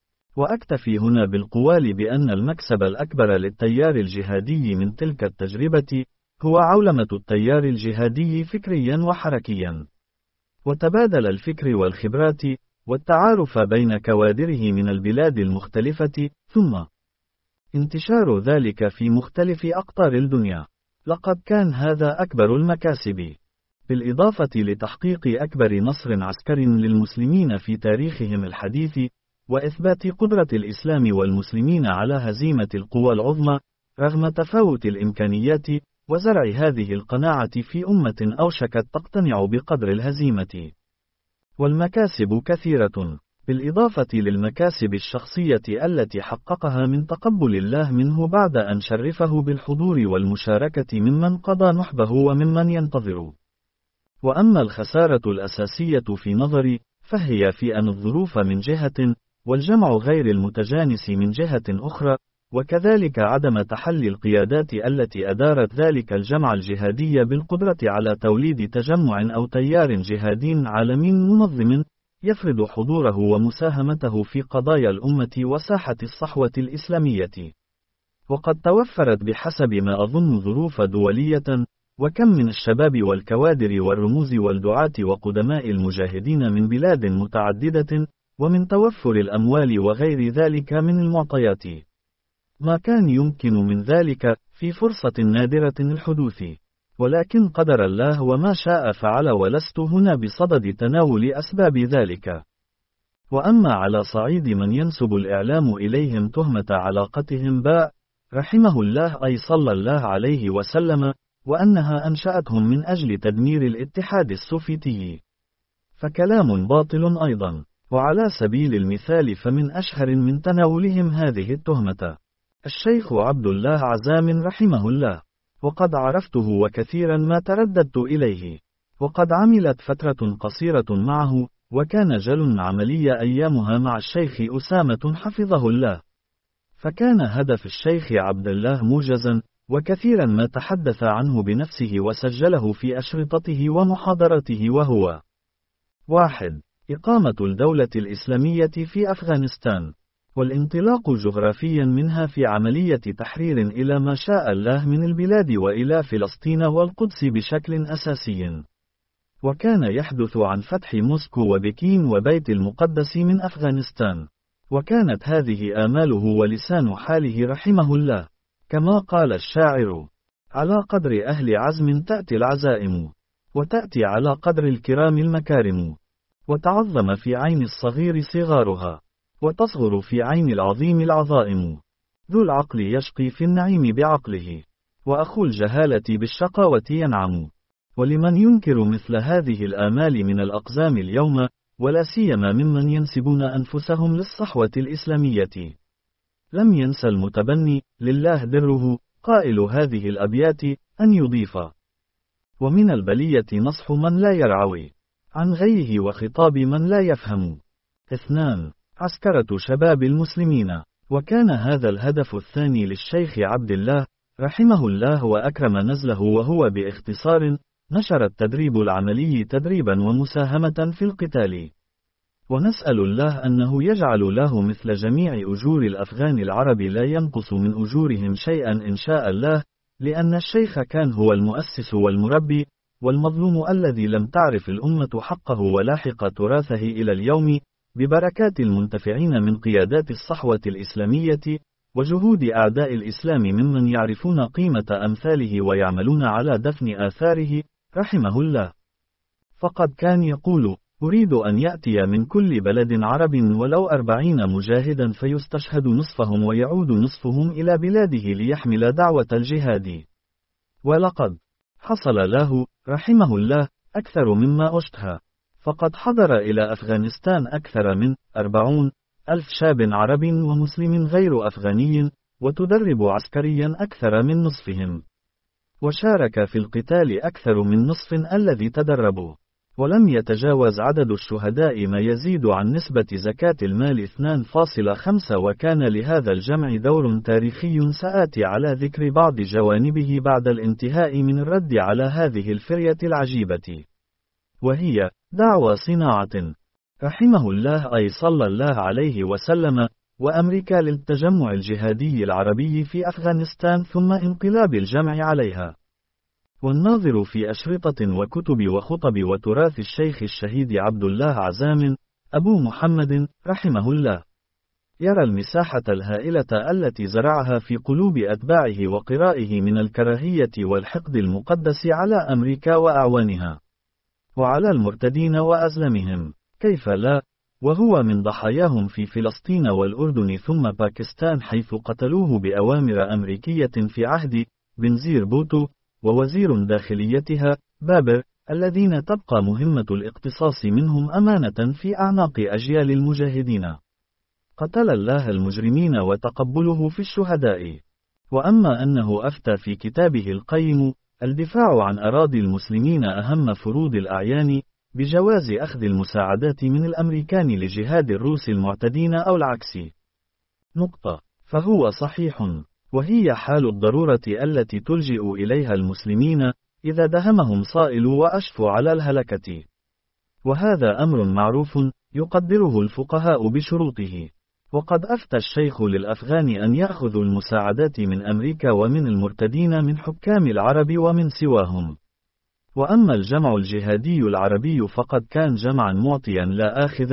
وأكتفي هنا بالقوال بأن المكسب الأكبر للتيار الجهادي من تلك التجربة هو عولمة التيار الجهادي فكريا وحركيا، وتبادل الفكر والخبرات والتعارف بين كوادره من البلاد المختلفة، ثم انتشار ذلك في مختلف أقطار الدنيا. لقد كان هذا أكبر المكاسب، بالإضافة لتحقيق أكبر نصر عسكري للمسلمين في تاريخهم الحديث، وإثبات قدرة الإسلام والمسلمين على هزيمة القوى العظمى رغم تفاوت الإمكانيات، وزرع هذه القناعة في أمة أوشكت تقتنع بقدر الهزيمة. والمكاسب كثيرة، بالإضافة للمكاسب الشخصية التي حققها من تقبل الله منه بعد أن شرفه بالحضور والمشاركة ممن قضى نحبه وممن ينتظر. وأما الخسارة الأساسية في نظري فهي في أن الظروف من جهة والجمع غير المتجانس من جهة أخرى، وكذلك عدم تحلي القيادات التي أدارت ذلك الجمع الجهادي بالقدرة على توليد تجمع أو تيار جهادي عالمي منظم يفرض حضوره ومساهمته في قضايا الأمة وساحة الصحوة الإسلامية. وقد توفرت بحسب ما أظن ظروف دولية، وكم من الشباب والكوادر والرموز والدعاة وقدماء المجاهدين من بلاد متعددة، ومن توفر الأموال وغير ذلك من المعطيات. ما كان يمكن من ذلك في فرصة نادرة الحدوث، ولكن قدر الله وما شاء فعل، ولست هنا بصدد تناول أسباب ذلك. وأما على صعيد من ينسب الإعلام إليهم تهمة علاقتهم باء رحمه الله أي صلى الله عليه وسلم، وأنها أنشأتهم من أجل تدمير الاتحاد السوفيتي، فكلام باطل أيضا. وعلى سبيل المثال فمن أشهر من تناولهم هذه التهمة الشيخ عبد الله عزام رحمه الله، وقد عرفته وكثيرا ما ترددت إليه، وقد عملت فترة قصيرة معه، وكان جل عملية أيامها مع الشيخ أسامة حفظه الله، فكان هدف الشيخ عبد الله موجزا، وكثيرا ما تحدث عنه بنفسه وسجله في أشرطته ومحاضرته، وهو: واحد إقامة الدولة الإسلامية في أفغانستان، والانطلاق جغرافيا منها في عملية تحرير إلى ما شاء الله من البلاد وإلى فلسطين والقدس بشكل أساسي. وكان يحدث عن فتح موسكو وبكين وبيت المقدس من أفغانستان، وكانت هذه آماله ولسان حاله رحمه الله، كما قال الشاعر: على قدر أهل عزم تأتي العزائم، وتأتي على قدر الكرام المكارم، وتعظم في عين الصغير صغارها، وتصغر في عين العظيم العظائم. ذو العقل يشقي في النعيم بعقله، وأخو الجهالة بالشقاوة ينعم. ولمن ينكر مثل هذه الآمال من الأقزام اليوم، ولا سيما ممن ينسبون أنفسهم للصحوة الإسلامية، لم ينسى المتبني لله دره قائل هذه الأبيات أن يضيف: ومن البلية نصح من لا يرعوي عن غيه، وخطاب من لا يفهم. اثنان عسكرة شباب المسلمين. وكان هذا الهدف الثاني للشيخ عبد الله رحمه الله وأكرم نزله، وهو باختصار نشر التدريب العملي تدريبا ومساهمة في القتال. ونسأل الله أنه يجعل له مثل جميع أجور الأفغان العرب لا ينقص من أجورهم شيئا إن شاء الله، لأن الشيخ كان هو المؤسس والمربي، والمظلوم الذي لم تعرف الأمة حقه ولاحق تراثه إلى اليوم، ببركات المنتفعين من قيادات الصحوة الإسلامية وجهود أعداء الإسلام ممن يعرفون قيمة أمثاله ويعملون على دفن آثاره رحمه الله. فقد كان يقول: أريد أن يأتي من كل بلد عرب ولو أربعين مجاهدا فيستشهد نصفهم ويعود نصفهم إلى بلاده ليحمل دعوة الجهاد. ولقد حصل له رحمه الله أكثر مما أشتهى، فقد حضر إلى أفغانستان أكثر من أربعون ألف شاب عرب ومسلم غير أفغاني، وتدرب عسكريا أكثر من نصفهم، وشارك في القتال أكثر من نصف الذي تدربوا، ولم يتجاوز عدد الشهداء ما يزيد عن نسبة زكاة المال اثنين فاصلة خمسة. وكان لهذا الجمع دور تاريخي سآتي على ذكر بعض جوانبه بعد الانتهاء من الرد على هذه الفرية العجيبة، وهي دعوى صناعة رحمه الله أي صلى الله عليه وسلم وأمريكا للتجمع الجهادي العربي في أفغانستان، ثم انقلاب الجمع عليها. والناظر في أشرطة وكتب وخطب وتراث الشيخ الشهيد عبد الله عزام أبو محمد رحمه الله يرى المساحة الهائلة التي زرعها في قلوب أتباعه وقرائه من الكراهية والحقد المقدس على أمريكا وأعوانها، وعلى المرتدين وأزلمهم، كيف لا، وهو من ضحاياهم في فلسطين والأردن ثم باكستان، حيث قتلوه بأوامر أمريكية في عهد بنزير بوتو ووزير داخليتها بابر، الذين تبقى مهمة الاقتصاص منهم أمانة في أعناق أجيال المجاهدين. قتل الله المجرمين وتقبله في الشهداء. وأما أنه أفتى في كتابه القيم الدفاع عن أراضي المسلمين أهم فروض الأعيان بجواز أخذ المساعدات من الأمريكان لجهاد الروس المعتدين أو العكس. نقطة. فهو صحيح، وهي حال الضرورة التي تلجئ إليها المسلمين إذا دهمهم صائل وأشفوا على الهلكة. وهذا أمر معروف يقدره الفقهاء بشروطه. وقد أفتى الشيخ للأفغان أن يأخذوا المساعدات من أمريكا ومن المرتدين من حكام العرب ومن سواهم. وأما الجمع الجهادي العربي فقد كان جمعا معطيا لا آخذا،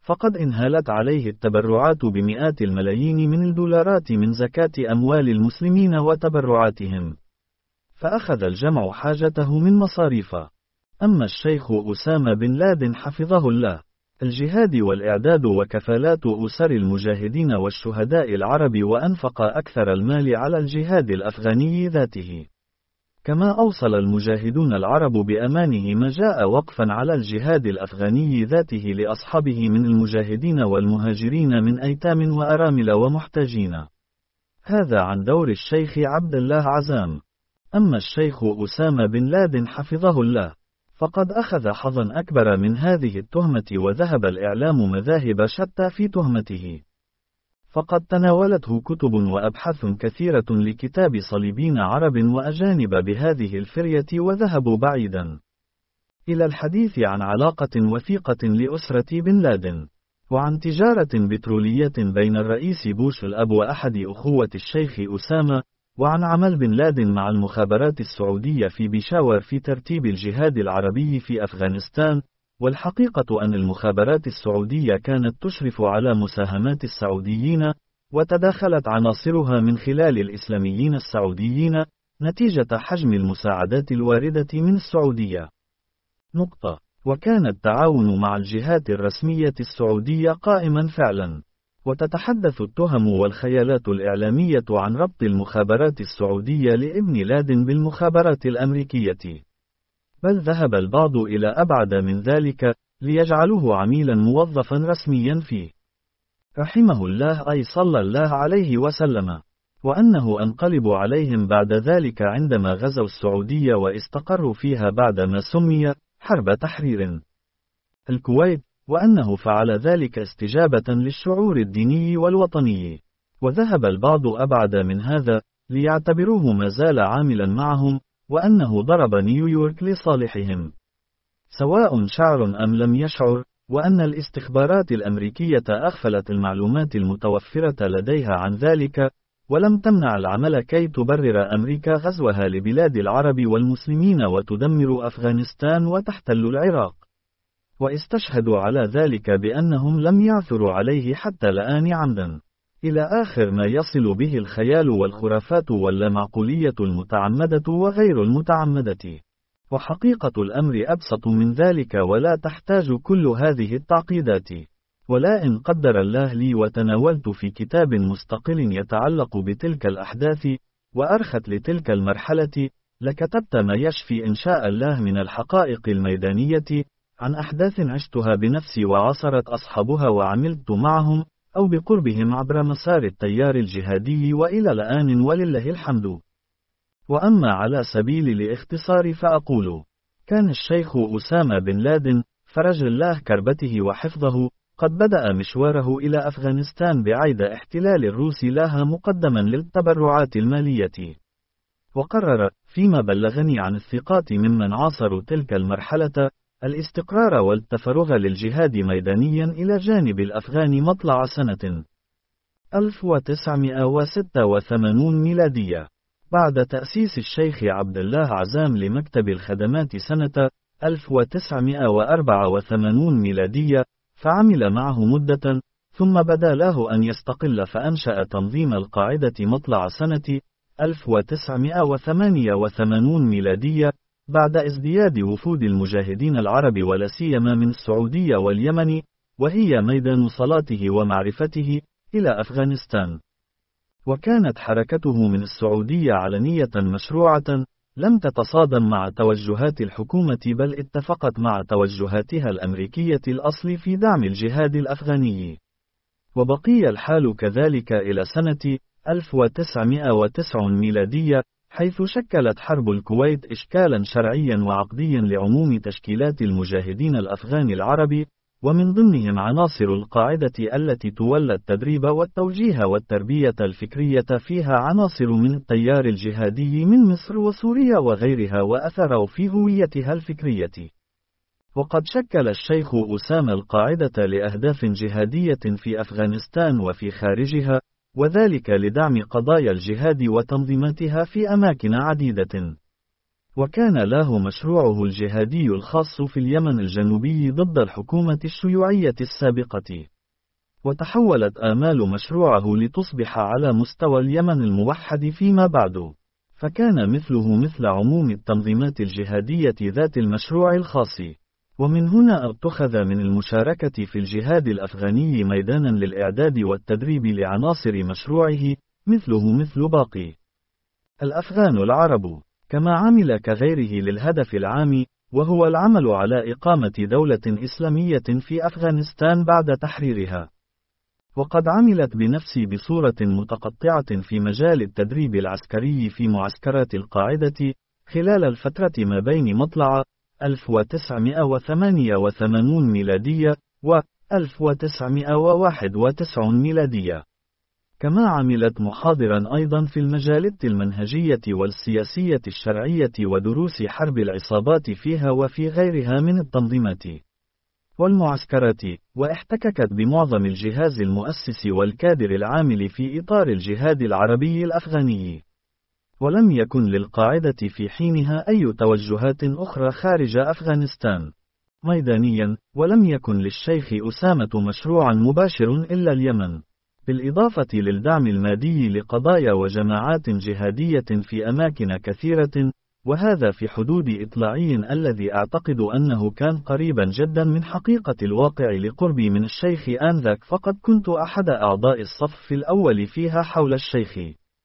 فقد انهالت عليه التبرعات بمئات الملايين من الدولارات من زكاة أموال المسلمين وتبرعاتهم، فأخذ الجمع حاجته من مصاريف. أما الشيخ أسامة بن لادن حفظه الله، الجهاد والإعداد وكفالات أسر المجاهدين والشهداء العرب، وأنفق أكثر المال على الجهاد الأفغاني ذاته. كما أوصل المجاهدون العرب بأمانه ما جاء وقفا على الجهاد الأفغاني ذاته لأصحابه من المجاهدين والمهاجرين من أيتام وأرامل ومحتاجين. هذا عن دور الشيخ عبد الله عزام. أما الشيخ أسامة بن لادن حفظه الله، فقد أخذ حظا أكبر من هذه التهمة، وذهب الإعلام مذاهب شتى في تهمته، فقد تناولته كتب وأبحاث كثيرة لكتاب صليبين عرب وأجانب بهذه الفرية، وذهبوا بعيدا إلى الحديث عن علاقة وثيقة لأسرة بن لادن، وعن تجارة بترولية بين الرئيس بوش الأب وأحد أخوة الشيخ أسامة، وعن عمل بن لادن مع المخابرات السعودية في بيشاور في ترتيب الجهاد العربي في أفغانستان. والحقيقة أن المخابرات السعودية كانت تشرف على مساهمات السعوديين، وتداخلت عناصرها من خلال الإسلاميين السعوديين نتيجة حجم المساعدات الواردة من السعودية. نقطة. وكان التعاون مع الجهات الرسمية السعودية قائما فعلا. وتتحدث التهم والخيالات الإعلامية عن ربط المخابرات السعودية لابن لادن بالمخابرات الأمريكية، بل ذهب البعض إلى أبعد من ذلك، ليجعلوه عميلا موظفا رسميا فيه، رحمه الله أي صلى الله عليه وسلم، وأنه أنقلب عليهم بعد ذلك عندما غزوا السعودية واستقروا فيها بعد ما سمي حرب تحرير الكويت، وأنه فعل ذلك استجابة للشعور الديني والوطني. وذهب البعض أبعد من هذا، ليعتبروه ما زال عاملا معهم، وأنه ضرب نيويورك لصالحهم، سواء شعر أم لم يشعر، وأن الاستخبارات الأمريكية أغفلت المعلومات المتوفرة لديها عن ذلك، ولم تمنع العمل كي تبرر أمريكا غزوها لبلاد العرب والمسلمين وتدمر أفغانستان وتحتل العراق. واستشهدوا على ذلك بأنهم لم يعثروا عليه حتى الآن عمدا، إلى آخر ما يصل به الخيال والخرافات واللامعقولية المتعمدة وغير المتعمدة. وحقيقة الأمر أبسط من ذلك، ولا تحتاج كل هذه التعقيدات. ولا إن قدر الله لي وتناولت في كتاب مستقل يتعلق بتلك الأحداث، وأرخت لتلك المرحلة، لكتبت ما يشفي إن شاء الله من الحقائق الميدانية، عن أحداث عشتها بنفسي وعاصرت أصحابها وعملت معهم أو بقربهم عبر مسار التيار الجهادي وإلى الآن ولله الحمد. وأما على سبيل الاختصار فأقول: كان الشيخ أسامة بن لادن فرج الله كربته وحفظه قد بدأ مشواره إلى أفغانستان بعيد احتلال الروس لها مقدما للتبرعات المالية، وقرر فيما بلغني عن الثقات ممن عاصروا تلك المرحلة الاستقرار والتفرغ للجهاد ميدانيا إلى جانب الأفغان مطلع سنة ألف وتسعمائة وستة وثمانين ميلادية، بعد تأسيس الشيخ عبد الله عزام لمكتب الخدمات سنة ألف وتسعمائة وأربعة وثمانين ميلادية، فعمل معه مدة، ثم بدا له أن يستقل فأنشأ تنظيم القاعدة مطلع سنة ألف وتسعمائة وثمانية وثمانين ميلادية، بعد ازدياد وفود المجاهدين العرب ولا سيما من السعودية واليمن، وهي ميدان صلاته ومعرفته، إلى أفغانستان. وكانت حركته من السعودية علنية مشروعة، لم تتصادم مع توجهات الحكومة، بل اتفقت مع توجهاتها الأمريكية الأصل في دعم الجهاد الأفغاني. وبقي الحال كذلك إلى سنة ألف وتسعمائة وتسعين ميلادية، حيث شكلت حرب الكويت إشكالا شرعيا وعقديا لعموم تشكيلات المجاهدين الأفغان العرب، ومن ضمنهم عناصر القاعدة التي تولى التدريب والتوجيه والتربية الفكرية فيها عناصر من التيار الجهادي من مصر وسوريا وغيرها، وأثروا في هويتها الفكرية. وقد شكل الشيخ أسامة القاعدة لأهداف جهادية في أفغانستان وفي خارجها، وذلك لدعم قضايا الجهاد وتنظيماتها في أماكن عديدة. وكان له مشروعه الجهادي الخاص في اليمن الجنوبي ضد الحكومة الشيوعية السابقة. وتحولت آمال مشروعه لتصبح على مستوى اليمن الموحد فيما بعد، فكان مثله مثل عموم التنظيمات الجهادية ذات المشروع الخاص. ومن هنا اتخذ من المشاركة في الجهاد الأفغاني ميدانا للإعداد والتدريب لعناصر مشروعه، مثله مثل باقي الأفغان العرب، كما عمل كغيره للهدف العام، وهو العمل على إقامة دولة إسلامية في أفغانستان بعد تحريرها. وقد عملت بنفس بصورة متقطعة في مجال التدريب العسكري في معسكرات القاعدة خلال الفترة ما بين مطلع ألف وتسعمائة وثمانية وثمانين ميلادية و ألف وتسعمائة وواحد وتسعين ميلادية. كما عملت محاضرا أيضا في المجالات المنهجية والسياسية الشرعية ودروس حرب العصابات فيها وفي غيرها من التنظيمات والمعسكرات، واحتككت بمعظم الجهاز المؤسس والكادر العامل في إطار الجهاد العربي الأفغاني. ولم يكن للقاعدة في حينها أي توجهات أخرى خارج أفغانستان ميدانيا، ولم يكن للشيخ أسامة مشروعا مباشر إلا اليمن، بالإضافة للدعم المادي لقضايا وجماعات جهادية في أماكن كثيرة، وهذا في حدود إطلاعي الذي أعتقد أنه كان قريبا جدا من حقيقة الواقع لقربي من الشيخ آنذاك، فقد كنت أحد أعضاء الصف الأول فيها حول الشيخ.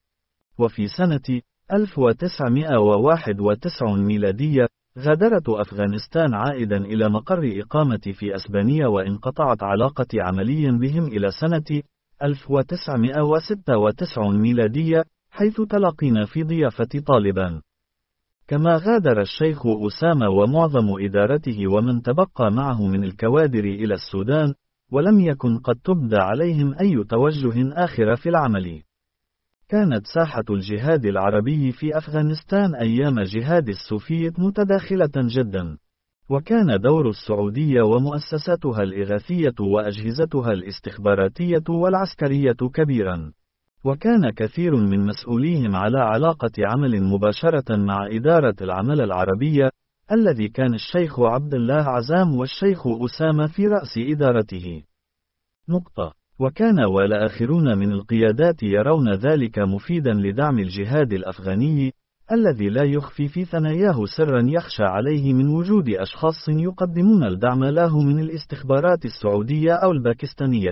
وفي سنة ألف وتسعمائة وواحد وتسعين ميلادية غادرت أفغانستان عائدا إلى مقر إقامة في أسبانيا، وانقطعت علاقتي عمليا بهم إلى سنة ألف وتسعمائة وستة وتسعين ميلادية، حيث تلاقينا في ضيافة طالبان. كما غادر الشيخ أسامة ومعظم إدارته ومن تبقى معه من الكوادر إلى السودان، ولم يكن قد تبدى عليهم أي توجه آخر في العمل. كانت ساحة الجهاد العربي في أفغانستان أيام جهاد السوفيت متداخلة جدا، وكان دور السعودية ومؤسساتها الإغاثية وأجهزتها الاستخباراتية والعسكرية كبيرا، وكان كثير من مسؤوليهم على علاقة عمل مباشرة مع إدارة العمل العربية، الذي كان الشيخ عبد الله عزام والشيخ أسامة في رأس إدارته. نقطة. وكان والآخرون من القيادات يرون ذلك مفيدا لدعم الجهاد الأفغاني، الذي لا يخفي في ثناياه سرا يخشى عليه من وجود أشخاص يقدمون الدعم له من الاستخبارات السعودية أو الباكستانية.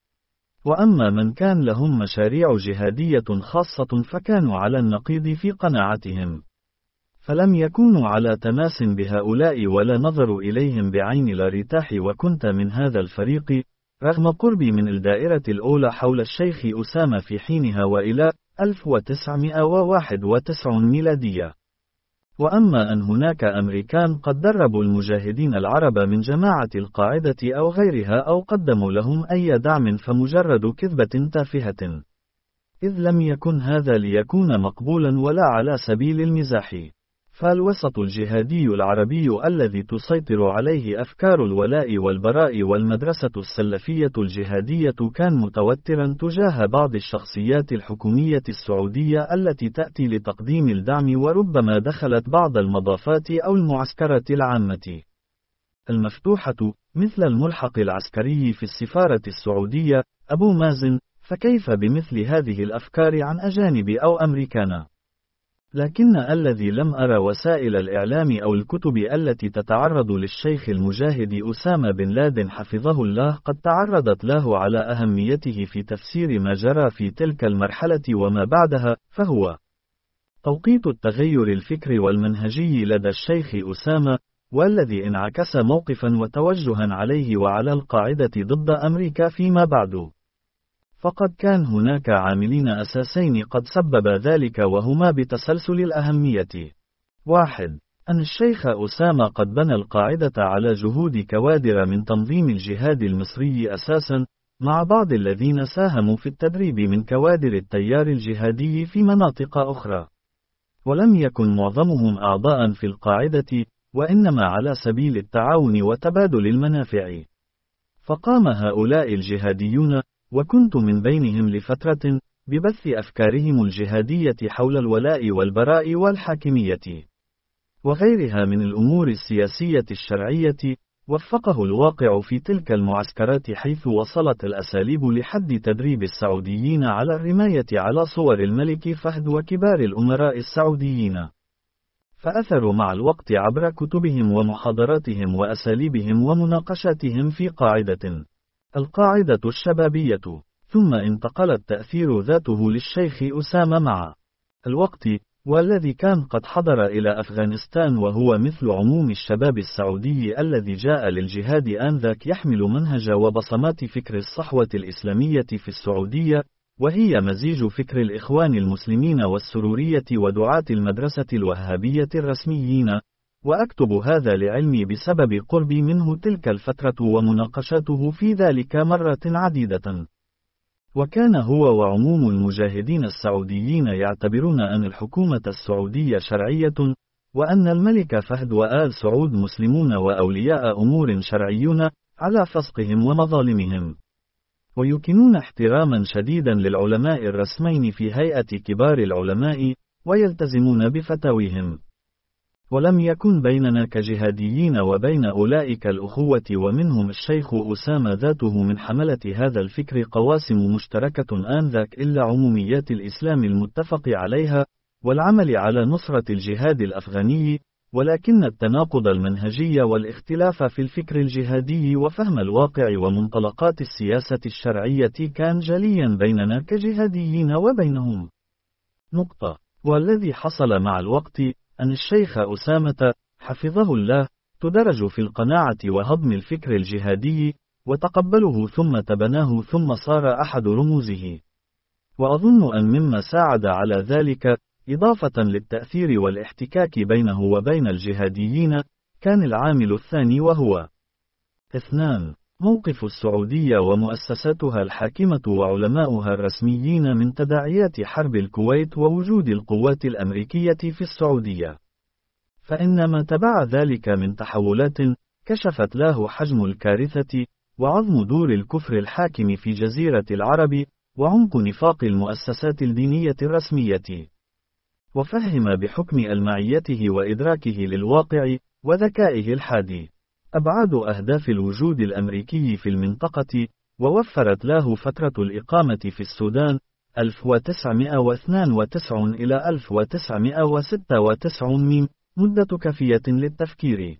وأما من كان لهم مشاريع جهادية خاصة فكانوا على النقيض في قناعتهم، فلم يكونوا على تماس بهؤلاء ولا نظروا إليهم بعين الارتاح. وكنت من هذا الفريق، رغم قربي من الدائرة الأولى حول الشيخ أسامة في حينها وإلى ألف وتسعمائة وواحد وتسعين ميلادية. وأما أن هناك أمريكان قد دربوا المجاهدين العرب من جماعة القاعدة أو غيرها أو قدموا لهم أي دعم فمجرد كذبة تافهة، إذ لم يكن هذا ليكون مقبولا ولا على سبيل المزاح. فالوسط الجهادي العربي الذي تسيطر عليه أفكار الولاء والبراء والمدرسة السلفية الجهادية كان متوترا تجاه بعض الشخصيات الحكومية السعودية التي تأتي لتقديم الدعم، وربما دخلت بعض المضافات أو المعسكرات العامة المفتوحة مثل الملحق العسكري في السفارة السعودية أبو مازن، فكيف بمثل هذه الأفكار عن أجانب أو أمريكان؟ لكن الذي لم أرى وسائل الإعلام أو الكتب التي تتعرض للشيخ المجاهد أسامة بن لادن حفظه الله قد تعرضت له على أهميته في تفسير ما جرى في تلك المرحلة وما بعدها، فهو توقيت التغير الفكري والمنهجي لدى الشيخ أسامة، والذي انعكس موقفا وتوجها عليه وعلى القاعدة ضد أمريكا فيما بعد. فقد كان هناك عاملين أساسين قد سبب ذلك، وهما بتسلسل الأهمية. واحد، أن الشيخ أسامة قد بنى القاعدة على جهود كوادر من تنظيم الجهاد المصري أساسا، مع بعض الذين ساهموا في التدريب من كوادر التيار الجهادي في مناطق أخرى، ولم يكن معظمهم أعضاء في القاعدة، وإنما على سبيل التعاون وتبادل المنافع. فقام هؤلاء الجهاديون، وكنت من بينهم لفترة، ببث أفكارهم الجهادية حول الولاء والبراء والحاكمية. وغيرها من الأمور السياسية الشرعية، وفقه الواقع في تلك المعسكرات حيث وصلت الأساليب لحد تدريب السعوديين على الرماية على صور الملك فهد وكبار الأمراء السعوديين. فأثروا مع الوقت عبر كتبهم ومحاضراتهم وأساليبهم ومناقشاتهم في قاعدة القاعدة الشبابية، ثم انتقل التأثير ذاته للشيخ أسامة مع الوقت، والذي كان قد حضر إلى أفغانستان وهو مثل عموم الشباب السعودي الذي جاء للجهاد آنذاك يحمل منهج وبصمات فكر الصحوة الإسلامية في السعودية، وهي مزيج فكر الإخوان المسلمين والسرورية ودعاة المدرسة الوهابية الرسميين. وأكتب هذا لعلمي بسبب قربي منه تلك الفترة ومناقشاته في ذلك مرة عديدة. وكان هو وعموم المجاهدين السعوديين يعتبرون أن الحكومة السعودية شرعية، وأن الملك فهد وآل سعود مسلمون وأولياء أمور شرعيون على فسقهم ومظالمهم، ويكنون احتراما شديدا للعلماء الرسمين في هيئة كبار العلماء، ويلتزمون بفتاويهم. ولم يكن بيننا كجهاديين وبين أولئك الأخوة ومنهم الشيخ أسامة ذاته من حملة هذا الفكر قواسم مشتركة آنذاك إلا عموميات الإسلام المتفق عليها، والعمل على نصرة الجهاد الأفغاني، ولكن التناقض المنهجي والاختلاف في الفكر الجهادي وفهم الواقع ومنطلقات السياسة الشرعية كان جليا بيننا كجهاديين وبينهم. نقطة. والذي حصل مع الوقت أن الشيخ أسامة حفظه الله تدرج في القناعة وهضم الفكر الجهادي، وتقبله ثم تبناه ثم صار أحد رموزه. وأظن أن مما ساعد على ذلك، إضافة للتأثير والاحتكاك بينه وبين الجهاديين، كان العامل الثاني وهو: اثنان. موقف السعودية ومؤسساتها الحاكمة وعلماؤها الرسميين من تداعيات حرب الكويت ووجود القوات الأمريكية في السعودية. فإن ما تبع ذلك من تحولات كشفت له حجم الكارثة، وعظم دور الكفر الحاكم في جزيرة العرب، وعمق نفاق المؤسسات الدينية الرسمية. وفهم بحكم ألمعيته وإدراكه للواقع وذكائه الحادي أبعاد أهداف الوجود الأمريكي في المنطقة، ووفرت له فترة الإقامة في السودان ألف وتسعمائة واثنين وتسعين إلى ألف وتسعمائة وستة وتسعين، مدة كافية للتفكير.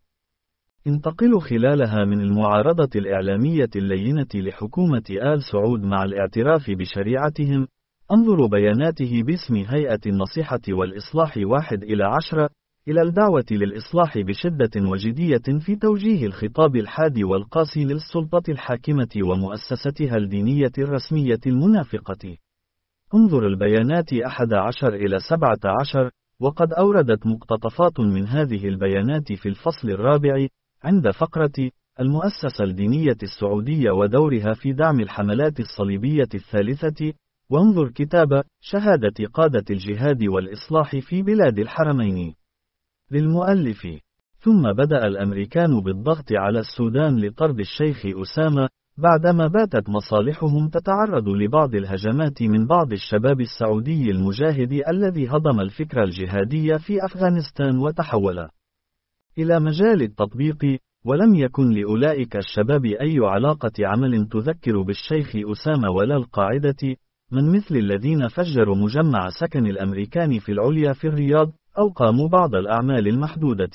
انتقل خلالها من المعارضة الإعلامية اللينة لحكومة آل سعود مع الاعتراف بشريعتهم، انظر بياناته باسم هيئة النصيحة والإصلاح واحد إلى عشرة، إلى الدعوة للإصلاح بشدة وجدية في توجيه الخطاب الحادي والقاسي للسلطة الحاكمة ومؤسستها الدينية الرسمية المنافقة. انظر البيانات أحد عشر إلى سبعة عشر، وقد أوردت مقتطفات من هذه البيانات في الفصل الرابع عند فقرة المؤسسة الدينية السعودية ودورها في دعم الحملات الصليبية الثالثة، وانظر كتاب شهادة قادة الجهاد والإصلاح في بلاد الحرمين للمؤلف. ثم بدأ الأمريكان بالضغط على السودان لطرد الشيخ أسامة، بعدما باتت مصالحهم تتعرض لبعض الهجمات من بعض الشباب السعودي المجاهد الذي هضم الفكر الجهادي في أفغانستان وتحول إلى مجال التطبيق. ولم يكن لأولئك الشباب أي علاقة عمل تذكر بالشيخ أسامة ولا القاعدة، من مثل الذين فجروا مجمع سكن الأمريكان في العليا في الرياض، أو قاموا بعض الأعمال المحدودة.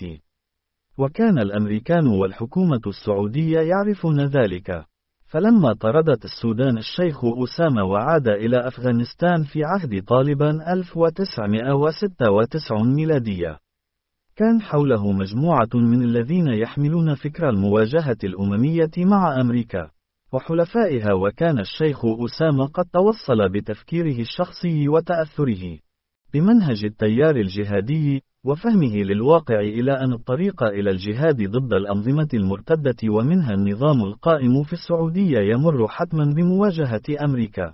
وكان الأمريكان والحكومة السعودية يعرفون ذلك. فلما طردت السودان الشيخ أسامة وعاد إلى أفغانستان في عهد طالبان ألف وتسعمائة وستة وتسعين ميلادية، كان حوله مجموعة من الذين يحملون فكر المواجهة الأممية مع أمريكا وحلفائها، وكان الشيخ أسامة قد توصل بتفكيره الشخصي وتأثره بمنهج التيار الجهادي وفهمه للواقع إلى أن الطريق إلى الجهاد ضد الأنظمة المرتدة ومنها النظام القائم في السعودية يمر حتما بمواجهة أمريكا.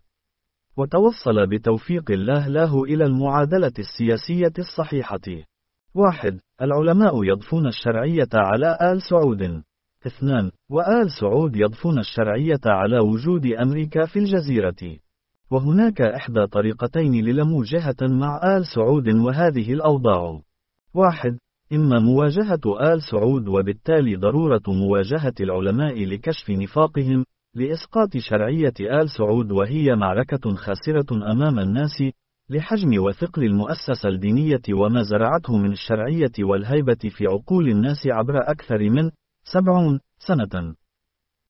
وتوصل بتوفيق الله له إلى المعادلة السياسية الصحيحة. واحد. العلماء يضفون الشرعية على آل سعود. اثنان. وآل سعود يضفون الشرعية على وجود أمريكا في الجزيرة. وهناك إحدى طريقتين للمواجهة مع آل سعود وهذه الأوضاع: واحد. إما مواجهة آل سعود وبالتالي ضرورة مواجهة العلماء لكشف نفاقهم، لإسقاط شرعية آل سعود وهي معركة خاسرة أمام الناس، لحجم وثقل المؤسسة الدينية وما زرعته من الشرعية والهيبة في عقول الناس عبر أكثر من سبعون سنة.